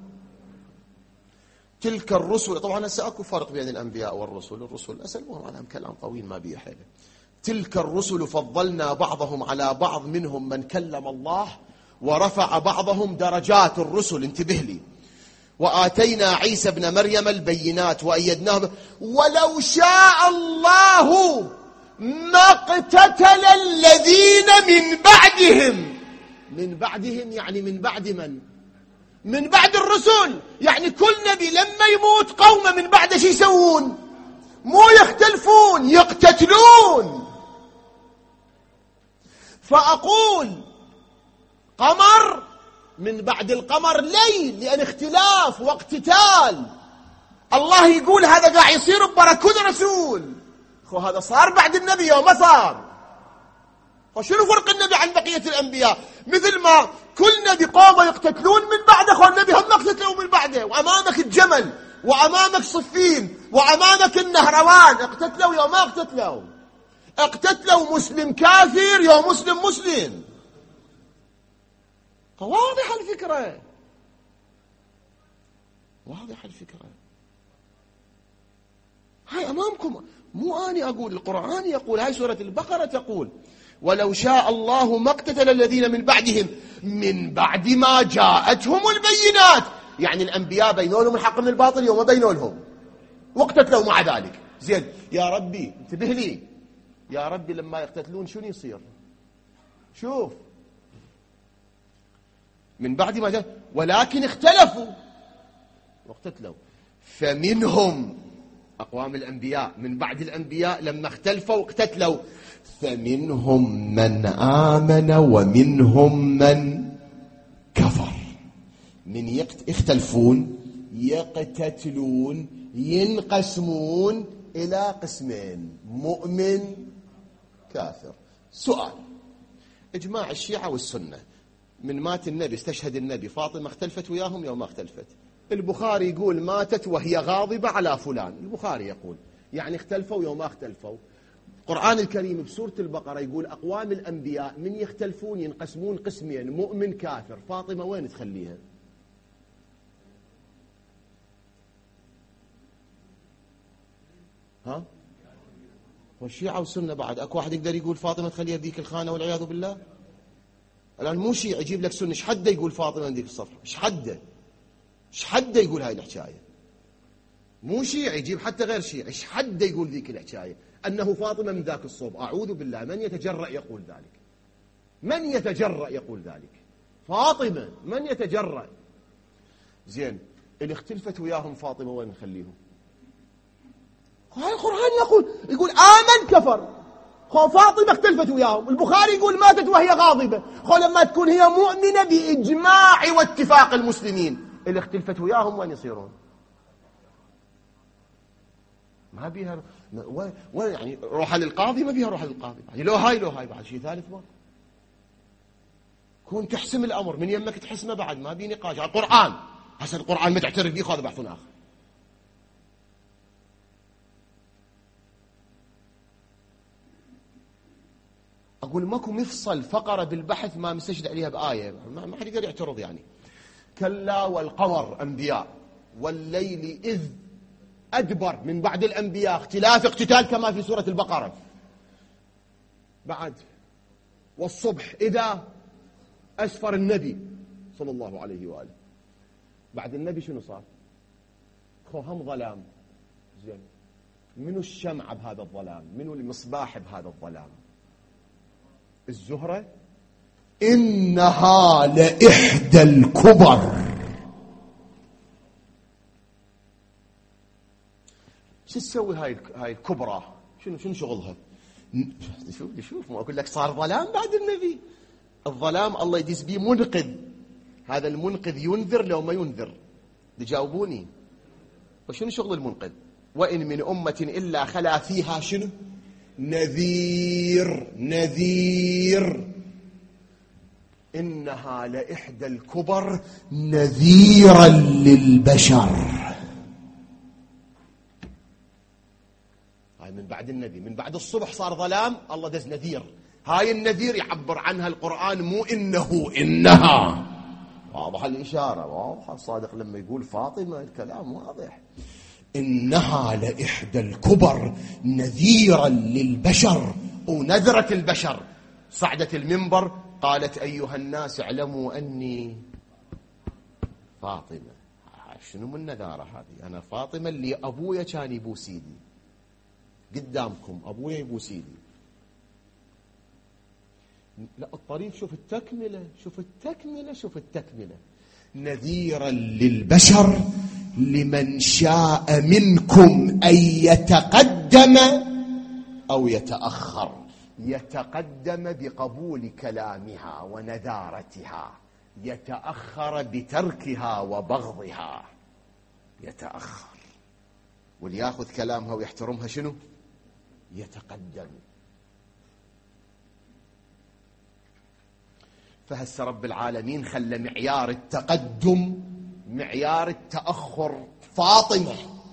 تلك الرسل، طبعا هسه اكو فرق بين الأنبياء والرسل. الرسل أسألوهم على كلام طويل ما بيه حيله. تلك الرسل فضلنا بعضهم على بعض منهم من كلم الله ورفع بعضهم درجات. الرسل انتبه لي. وآتينا عيسى ابن مريم البينات وأيدناه ولو شاء الله ما اقتتل الذين من بعدهم. من بعدهم يعني من بعد من؟ من بعد الرسل. يعني كل نبي لما يموت قومه من بعده شو يسوون؟ مو يختلفون، يقتتلون. فأقول قمر من بعد القمر ليل، لأن اختلاف واقتتال. الله يقول هذا قاعد يصير ببركون رسول. هذا صار بعد النبي وما صار. شنو فرق النبي عن بقية الأنبياء؟ مثل ما كل نبي قومه يقتتلون من بعده، النبي هم اقتتلوا من بعده. وأمامك الجمل، وأمامك صفين، وأمامك النهروان، اقتتلوا يوم ما اقتتلوا. اقتتلوا مسلم كافر يوم مسلم مسلم. واضح الفكرة، واضح الفكرة. هاي أمامكم، مو أنا أقول، القرآن يقول، هاي سورة البقرة تقول ولو شاء الله ما اقتتل الذين من بعدهم من بعد ما جاءتهم البينات. يعني الأنبياء بينوا لهم الحق من الباطل وما بينوا لهم، واقتتلوا مع ذلك. زين يا ربي انتبه لي، يا ربي لما يقتتلون شنو يصير؟ شوف من بعد ما جاء ولكن اختلفوا واقتتلوا. فمنهم أقوام الأنبياء من بعد الأنبياء لما اختلفوا واقتتلوا، فمنهم من آمن ومنهم من كفر. من يختلفون، يقتتلون، ينقسمون إلى قسمين، مؤمن كافر. سؤال: إجماع الشيعة والسنة من مات النبي، استشهد النبي، فاطمة اختلفت وياهم يوم ما اختلفت. البخاري يقول ماتت وهي غاضبة على فلان، البخاري يقول يعني اختلفوا يوم ما اختلفوا. القرآن الكريم بسورة البقرة يقول أقوام الأنبياء من يختلفون ينقسمون قسمين، مؤمن كافر. فاطمة وين تخليها؟ ها؟ والشيعة والسنة بعد أكو واحد يقدر يقول فاطمة تخليها بذيك الخانة والعياذ بالله؟ الآن مو شيعي يجيب لك سنة، ايش حده يقول فاطمة بذيك الصفحة؟ ايش حده يقول هاي الحكاية؟ مو شيعي يجيب حتى غير شيعي، ايش حده يقول ذيك الحكاية أنه فاطمة من ذاك الصوب؟ أعوذ بالله، من يتجرأ يقول ذلك؟ من يتجرأ يقول ذلك؟ فاطمة، من يتجرأ؟ زين اللي اختلفت وياهم فاطمة وين نخليهم؟ هاي القرآن يقول آمن كفر. فاطمة اختلفت وياهم، البخاري يقول ماتت وهي غاضبة. لما تكون هي مؤمنة بإجماع واتفاق المسلمين، اللي اختلفت وياهم وين يصيرون؟ ما بيها يعني روح للقاضي، ما بيها روح للقاضي، لو هاي بعد شيء ثالث. ما كون تحسم الأمر من يمك تحسمه بعد، ما بي نقاش. القرآن هسه القرآن ما تعترف به، هذا بحث آخر. أقول ماكو مفصل فقرة بالبحث ما مستشهد عليها بآية، ما حد يقدر يعترض. يعني كلا والقمر أنبياء، والليل إذ أدبر من بعد الأنبياء، اختلاف اقتتال كما في سورة البقرة. بعد والصبح إذا أسفر النبي صلى الله عليه وآله. بعد النبي شنو صار؟ هم ظلام. زين منو الشمعة بهذا الظلام؟ منو المصباح بهذا الظلام؟ الزهرة. إنها لإحدى الكبر. شو تسوي هاي الكبرى؟ شنو شغلها؟ شوف ما أقول لك صار ظلام بعد النبي. الظلام الله يديس بيه منقذ، هذا المنقذ ينذر لو ما ينذر. تجاوبوني وشنو شغل المنقذ؟ وإن من أمة إلا خلا فيها شنو؟ نذير. إنها لإحدى الكبر نذيرا للبشر. هاي من بعد النبي، من بعد الصبح صار ظلام، الله دز نذير. هاي النذير يعبر عنها القرآن، مو إنها. واضح الإشارة، واضح الصادق لما يقول فاطمة، الكلام واضح. إنها لإحدى الكبر نذيرا للبشر. ونذرة البشر. صعدت المنبر قالت أيها الناس اعلموا أني فاطمة. شنو من نذارة هذه؟ أنا فاطمة اللي أبويا كان يبوس يدي قدامكم، أبويا يبوس يدي. لا الطريف، شوف التكملة، شوف التكملة، شوف التكملة. نذيرا للبشر لمن شاء منكم أن يتقدم أو يتأخر. يتقدم بقبول كلامها ونذارتها، يتأخر بتركها وبغضها. يتأخر وليأخذ كلامها ويحترمها شنو؟ يتقدم. فهسه رب العالمين خلى معيار التقدم معيار التأخر فاطمة.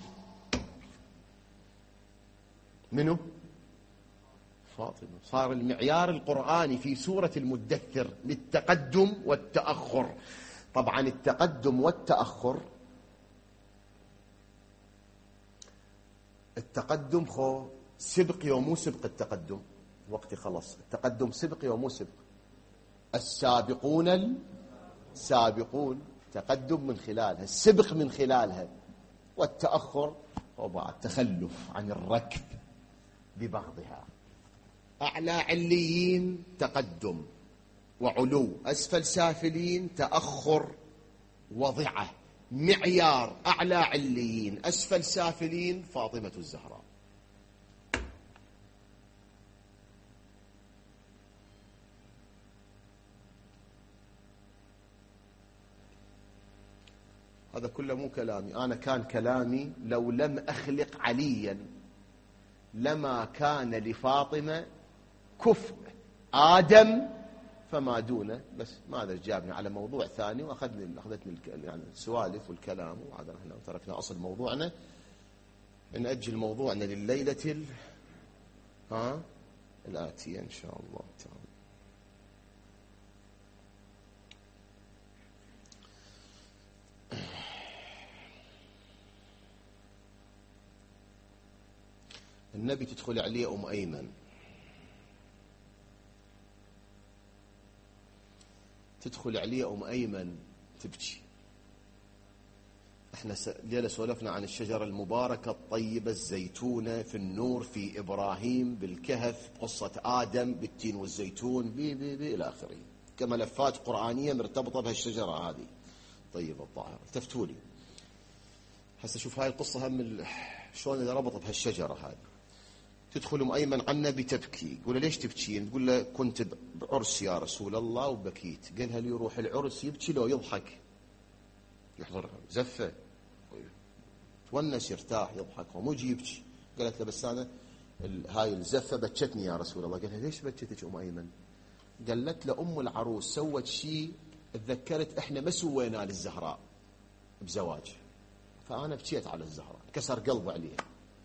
منو؟ فاطمة. صار المعيار القرآني في سورة المدثر للتقدم والتأخر. طبعا التقدم والتأخر، التقدم خو سبقي ومو سبق. التقدم وقتي خلص. التقدم سبقي ومو سبق. السابقون السابقون تقدم من خلالها، السبق من خلالها. والتأخر هو بعد تخلف عن الركب ببغضها. أعلى عليين تقدم وعلو، أسفل سافلين تأخر وضعه. معيار أعلى عليين أسفل سافلين فاطمة الزهراء. هذا كله مو كلامي أنا، كان كلامي لو لم أخلق عليا لما كان لفاطمة كفء آدم فما دونه. بس ما أدري جابني على موضوع ثاني وأخذتني يعني السوالف والكلام، وهذا احنا تركنا أصل موضوعنا. نأجل موضوعنا لليلة الآتية إن شاء الله تعالى. النبي تدخل عليه أم أيمن، تدخل عليه أم أيمن تبكي. احنا ليلة سولفنا عن الشجرة المباركة الطيبة الزيتونة في النور في إبراهيم بالكهف، قصة آدم بالتين والزيتون بي إلى آخره، كملفات قرآنية مرتبطة بهالشجرة هذه طيبة الطاهرة. التفتوا لي هسه شوف هاي القصة هم شلون إذا ربطت بهالشجرة هذه. تدخل أم أيمن على النبي تبكي، تقول له ليش تبكين؟ تقول له كنت بعرس يا رسول الله وبكيت. قال لها لي يروح العرس يبكي لو يضحك؟ يحضر زفة تونس يرتاح يضحك ومو يجي يبكي. قالت له بس أنا هاي الزفة بكتني يا رسول الله. قال لها ليش بكتك أم أيمن؟ قالت له أم العروس سوت شيء تذكرت إحنا ما سوينا للزهراء بزواج، فأنا بكيت على الزهراء، كسر قلبه عليها.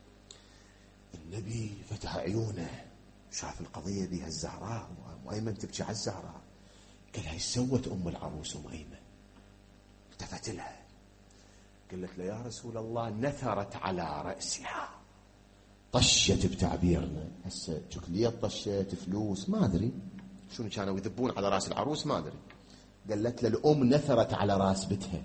النبي فتح عيونه شاف القضية بها الزهراء، أم أيمن تبكي على الزهراء. قال لها ايش سوت أم العروس أم أيمن؟ التفت لها قالت له يا رسول الله نثرت على رأسها. طشت بتعبيرنا هسه شكليات، طشت فلوس ما أدري شنو كانوا يذبون على رأس العروس ما أدري. قالت له الأم نثرت على رأس بتها.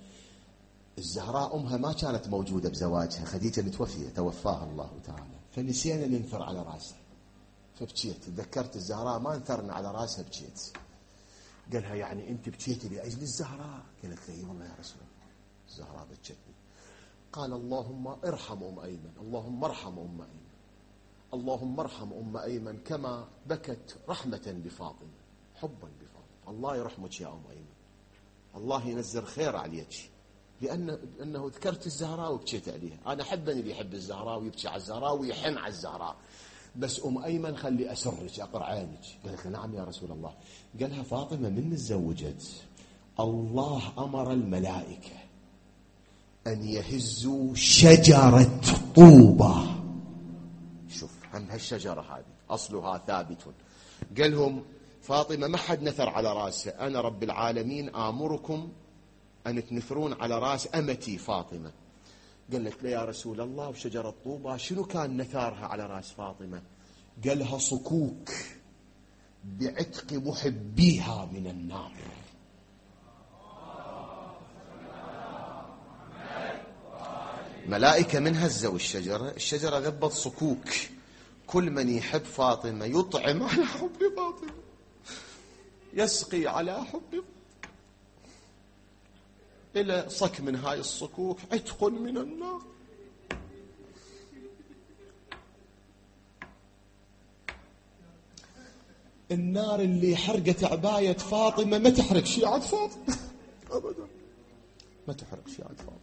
الزهراء أمها ما كانت موجودة بزواجها، خديجة اللي توفاها الله تعالى، فنسينا ننثر على رأسها فبكيت. تذكرت الزهراء ما انثرنا على رأسها بكيت. قالها يعني أنت بكيتي لأجل الزهراء؟ قالت لي والله يا رسول الله الزهراء بكتني. قال اللهم ارحم أم أيمن، اللهم ارحم أم أيمن، اللهم ارحم أم أيمن كما بكت رحمة بفاطمة حبا بفاطمة. الله يرحمك يا أم أيمن، الله ينزل خير عليك، لأنه ذكرت الزهراء وبكيت عليها. أنا أحبني اللي يحب الزهراء ويبكي على الزهراء ويحن على الزهراء، بس أم أيمن خلي أسرك أقر عينك. قالت له نعم يا رسول الله. قالها فاطمة من تزوجت الله أمر الملائكة أن يهزوا شجرة طوبة. شوف هم هالشجرة هذه أصلها ثابت. قال لهم فاطمة ما حد نثر على راسه، أنا رب العالمين آمركم أن تنثرون على رأس أمتي فاطمة. قالت له يا رسول الله وشجرة طوبة شنو كان نثارها على رأس فاطمة؟ قالها صكوك بعتق محبيها من النار. ملائكة من هزوا الشجرة، الشجرة ذبت صكوك. كل من يحب فاطمة يطعم على حب فاطمة، يسقي على حب فاطمة، إلى صك من هاي الصكوك عتق من النار. النار اللي حرقت عباية فاطمة ما تحرق شيعة فاطمة أبدا، ما تحرق شيعة فاطمة.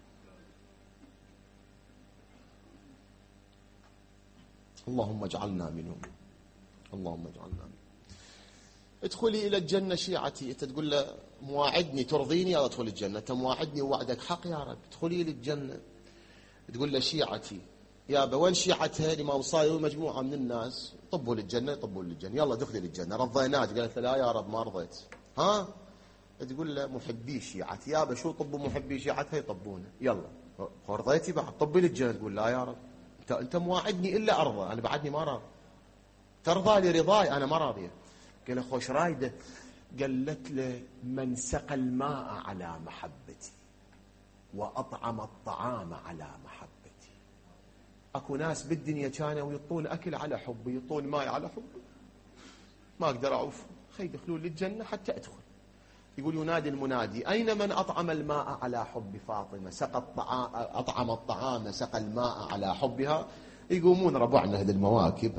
اللهم اجعلنا منهم، اللهم اجعلنا منهم. ادخلي إلى الجنة شيعتي، أنت تقول له مواعدني ترضيني أو أدخل الجنة، أنت مواعدني ووعدك حق يا رب، ادخلي إلى الجنة. تقول له شيعتي يابا، وين شيعتها الإمام صاير ومجموعة من الناس طبوا للجنة، يطبوا للجنة، يلا دخلي للجنة، رضيناك. قالت لا يا رب ما رضيت. ها تقول له محبي شيعتي يابا، شو طبوا محبي شيعتها يطبونه، يلا رضيتي بعد طبي للجنة. تقول لا يا رب أنت مواعدني إلا أرضى، أنا بعدني ما راضي، ترضى لي رضاي أنا ما راضية. قال له خوش رايدة، قالت له من سقى الماء على محبتي وأطعم الطعام على محبتي. أكو ناس بالدنيا كانوا يطون أكل على حبي، يطون ماء على حبي، ما أقدر أعوف، خي يدخلون للجنة حتى أدخل. يقول ينادي المنادي أين من أطعم الماء على حب فاطمة، سقى الطعام، أطعم الطعام سقى الماء على حبها. يقومون ربعنا هذه المواكب،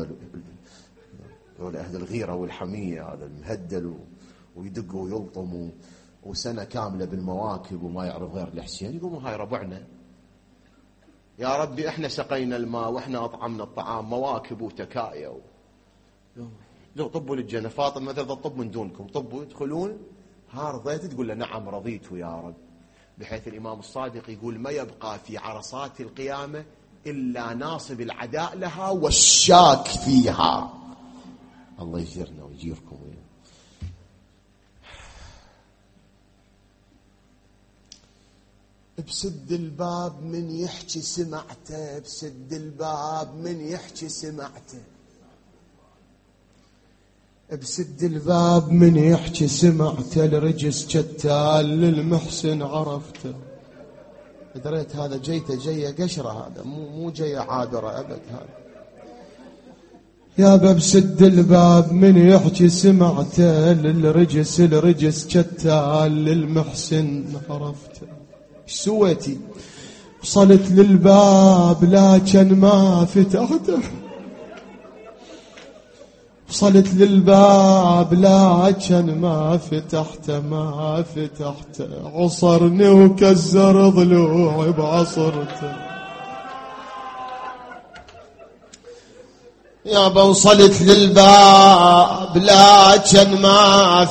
هذول أهل الغيرة والحمية، هذا المهدل ويدقوا ويلطموا وسنة كاملة بالمواكب وما يعرف غير الحسين. يقوموا هاي ربعنا يا ربي احنا سقينا الماء واحنا أطعمنا الطعام، مواكب وتكايا لو طبوا للجنة. فاطمة مثلا طب من دونكم، طبوا يدخلون. ها رضيت؟ تقول له نعم رضيت يا رب. بحيث الإمام الصادق يقول ما يبقى في عرصات القيامة إلا ناصب العداء لها والشاك فيها. الله يجيرنا ويجيركم. بسد الباب من يحكي سمعته، بسد الباب من يحكي سمعته، بسد الباب من يحكي سمعته، الرجس كتال للمحسن عرفته. دريت هذا جيته جيه قشره، هذا مو جيه عابره ابد. هذا يا باب سد الباب من يحكي سمعته، الرجس كتال للمحسن عرفته. ايش سويتي؟ وصلت للباب لكن ما فتحته، وصلت للباب لكن ما فتحته، عصرني وكسر ضلوعي بعصرته. يابا وصلت للباب لكن ما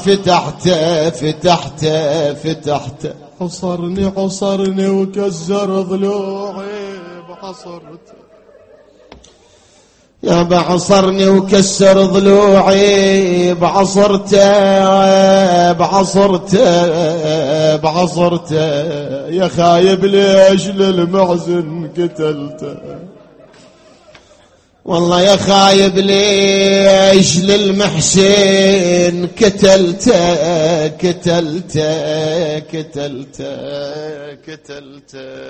فتحته، عصرني وكسر ضلوعي بعصرته. يابا عصرني وكسر ضلوعي بعصرته، يا خايب ليش للمحزن قتلته، والله يا خايب ليش للمحسن كتلته.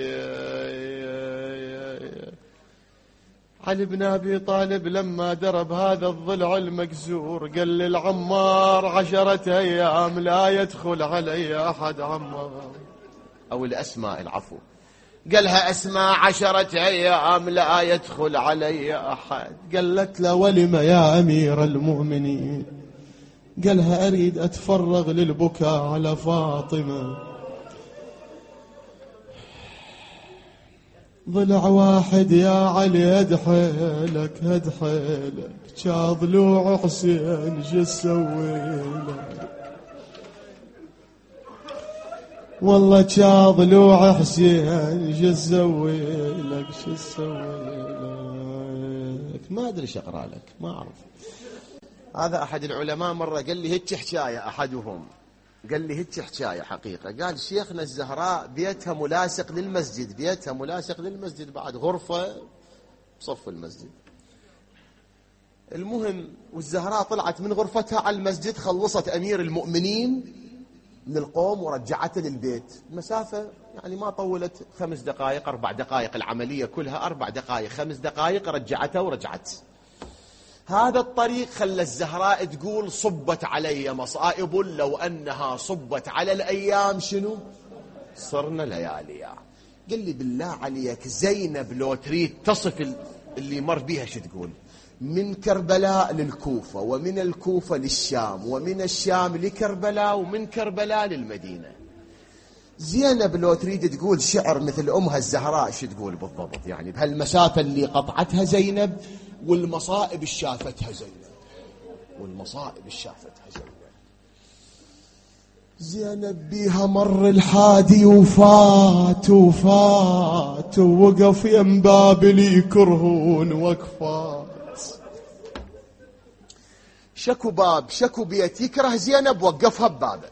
علي بن أبي طالب لما درب هذا الضلع المكسور قال للعمار 10 أيام لا يدخل علي أحد. عمار أو الأسماء العفو، قالها أسماء 10 أيام لا يدخل علي أحد. قالت له ولم يا أمير المؤمنين؟ قالها أريد أتفرغ للبكاء على فاطمة. ضلع واحد يا علي هد حيلك شا ضلوع حسين شو سويلك، والله شا ضلوع حسين شو سويلك ما أدري شو أقرأ لك، ما أعرف. هذا أحد العلماء مرة قال لي هيك حكاية، أحدهم قال لي هيك حكاية حقيقة. قال شيخنا الزهراء بيتها ملاصق للمسجد، بعد غرفة بصف المسجد. المهم والزهراء طلعت من غرفتها على المسجد، خلصت أمير المؤمنين من القوم ورجعته للبيت. المسافة يعني ما طولت 5 دقائق 4 دقائق، العملية كلها 4 دقائق 5 دقائق، رجعته ورجعت. هذا الطريق خلى الزهراء تقول صبت علي مصائب لو أنها صبت على الأيام شنو صرنا لياليا. قل لي بالله عليك زينب لو تريد تصف اللي مر بيها شو تقول؟ من كربلاء للكوفة، ومن الكوفة للشام، ومن الشام لكربلاء، ومن كربلاء للمدينة. زينب لو تريد تقول شعر مثل أمها الزهراء شو تقول بالضبط؟ يعني بهالمسافة اللي قطعتها زينب والمصائب اللي شافتها زينب، والمصائب اللي شافتها زينب. زينب بيها مر الحادي وفات ووقف يم بابل يكرهون وقفات. شكو باب شكو بيت يكره زينب، وقفها ببابه.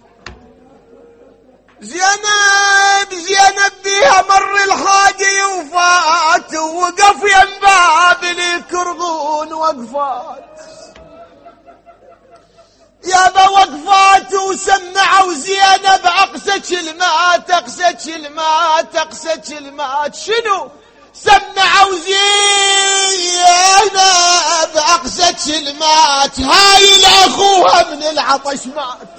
زينب بيها مر الحادي وفات ووقف يم بابل يكرهون وقفات. يابا وقفات وسمعوا زينب أقسى كلمات شنو سمعوا زينب أقسى كلمات، هاي لأخوها من العطش مات.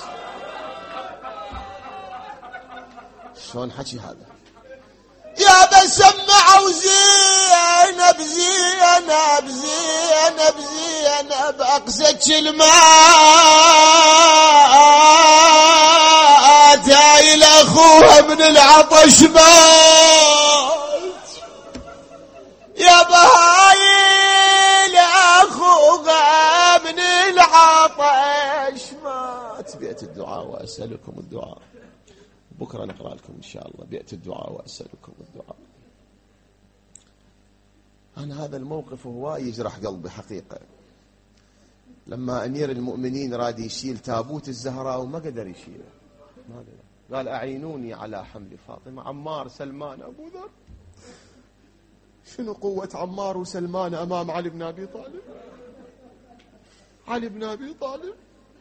شلون حكي هذا؟ يابا سمعوا زينب أقسى كلمات، هاي لأخوها من العطش مات. يابا هاي لأخوها من العطش مات. بيئة الدعاء وأسألكم الدعاء، بكرة نقرأ لكم إن شاء الله بيئة الدعاء وأسألكم الدعاء. أنا هذا الموقف هو يجرح قلبي حقيقة. لما أمير المؤمنين راد يشيل تابوت الزهراء وما قدر يشيله، قال أعينوني على حمل فاطمة. عمار سلمان أبو ذر، شنو قوة عمار وسلمان أمام علي بن أبي طالب؟ علي بن أبي طالب،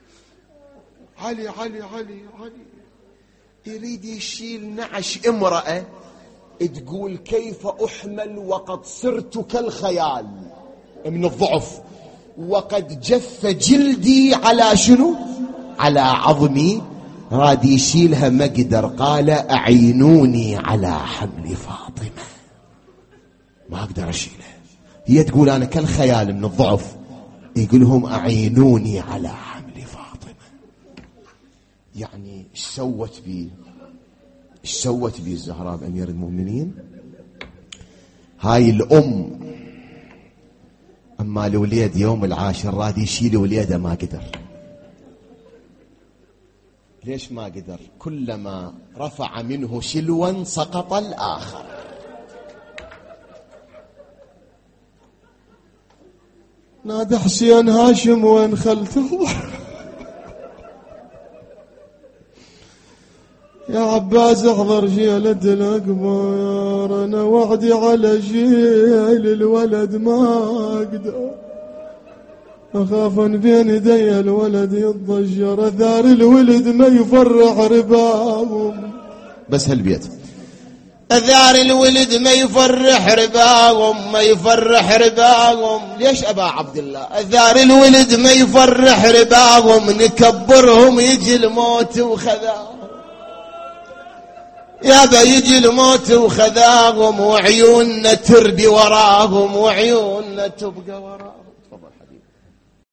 علي يريد يشيل نعش امرأة تقول كيف أحمل وقد صرت كالخيال من الضعف، وقد جف جلدي على شنو؟ على عظمي. راد يشيلها ما قدر، قال أعينوني على حمل فاطمة، ما أقدر أشيلها. هي تقول أنا كالخيال من الضعف، يقولهم أعينوني على حمل فاطمة. يعني ايش سوت بي الزهراء بأمير المؤمنين؟ هاي الأم. أما الوليد يوم العاشر راد يشيل وليده ما قدر. ليش ما قدر؟ كلما رفع منه شلوا سقط الآخر. نادى حسين هاشم وين خلته؟ يا عباس احضر جيلة الأكبر، أنا وعدي على جيل الولد ما أقدر، أخاف أن بين يدي الولد يتضجر، أثار الولد ما يفرح رباهم. بس هالبيت أثار الولد ما يفرح رباهم. ليش أبا عبد الله؟ أثار الولد ما يفرح رباهم، نكبرهم يجي الموت وخذاهم. يابا يجي الموت وخذاهم، وعيوننا تربي وراهم، وعيوننا تبقى وراهم.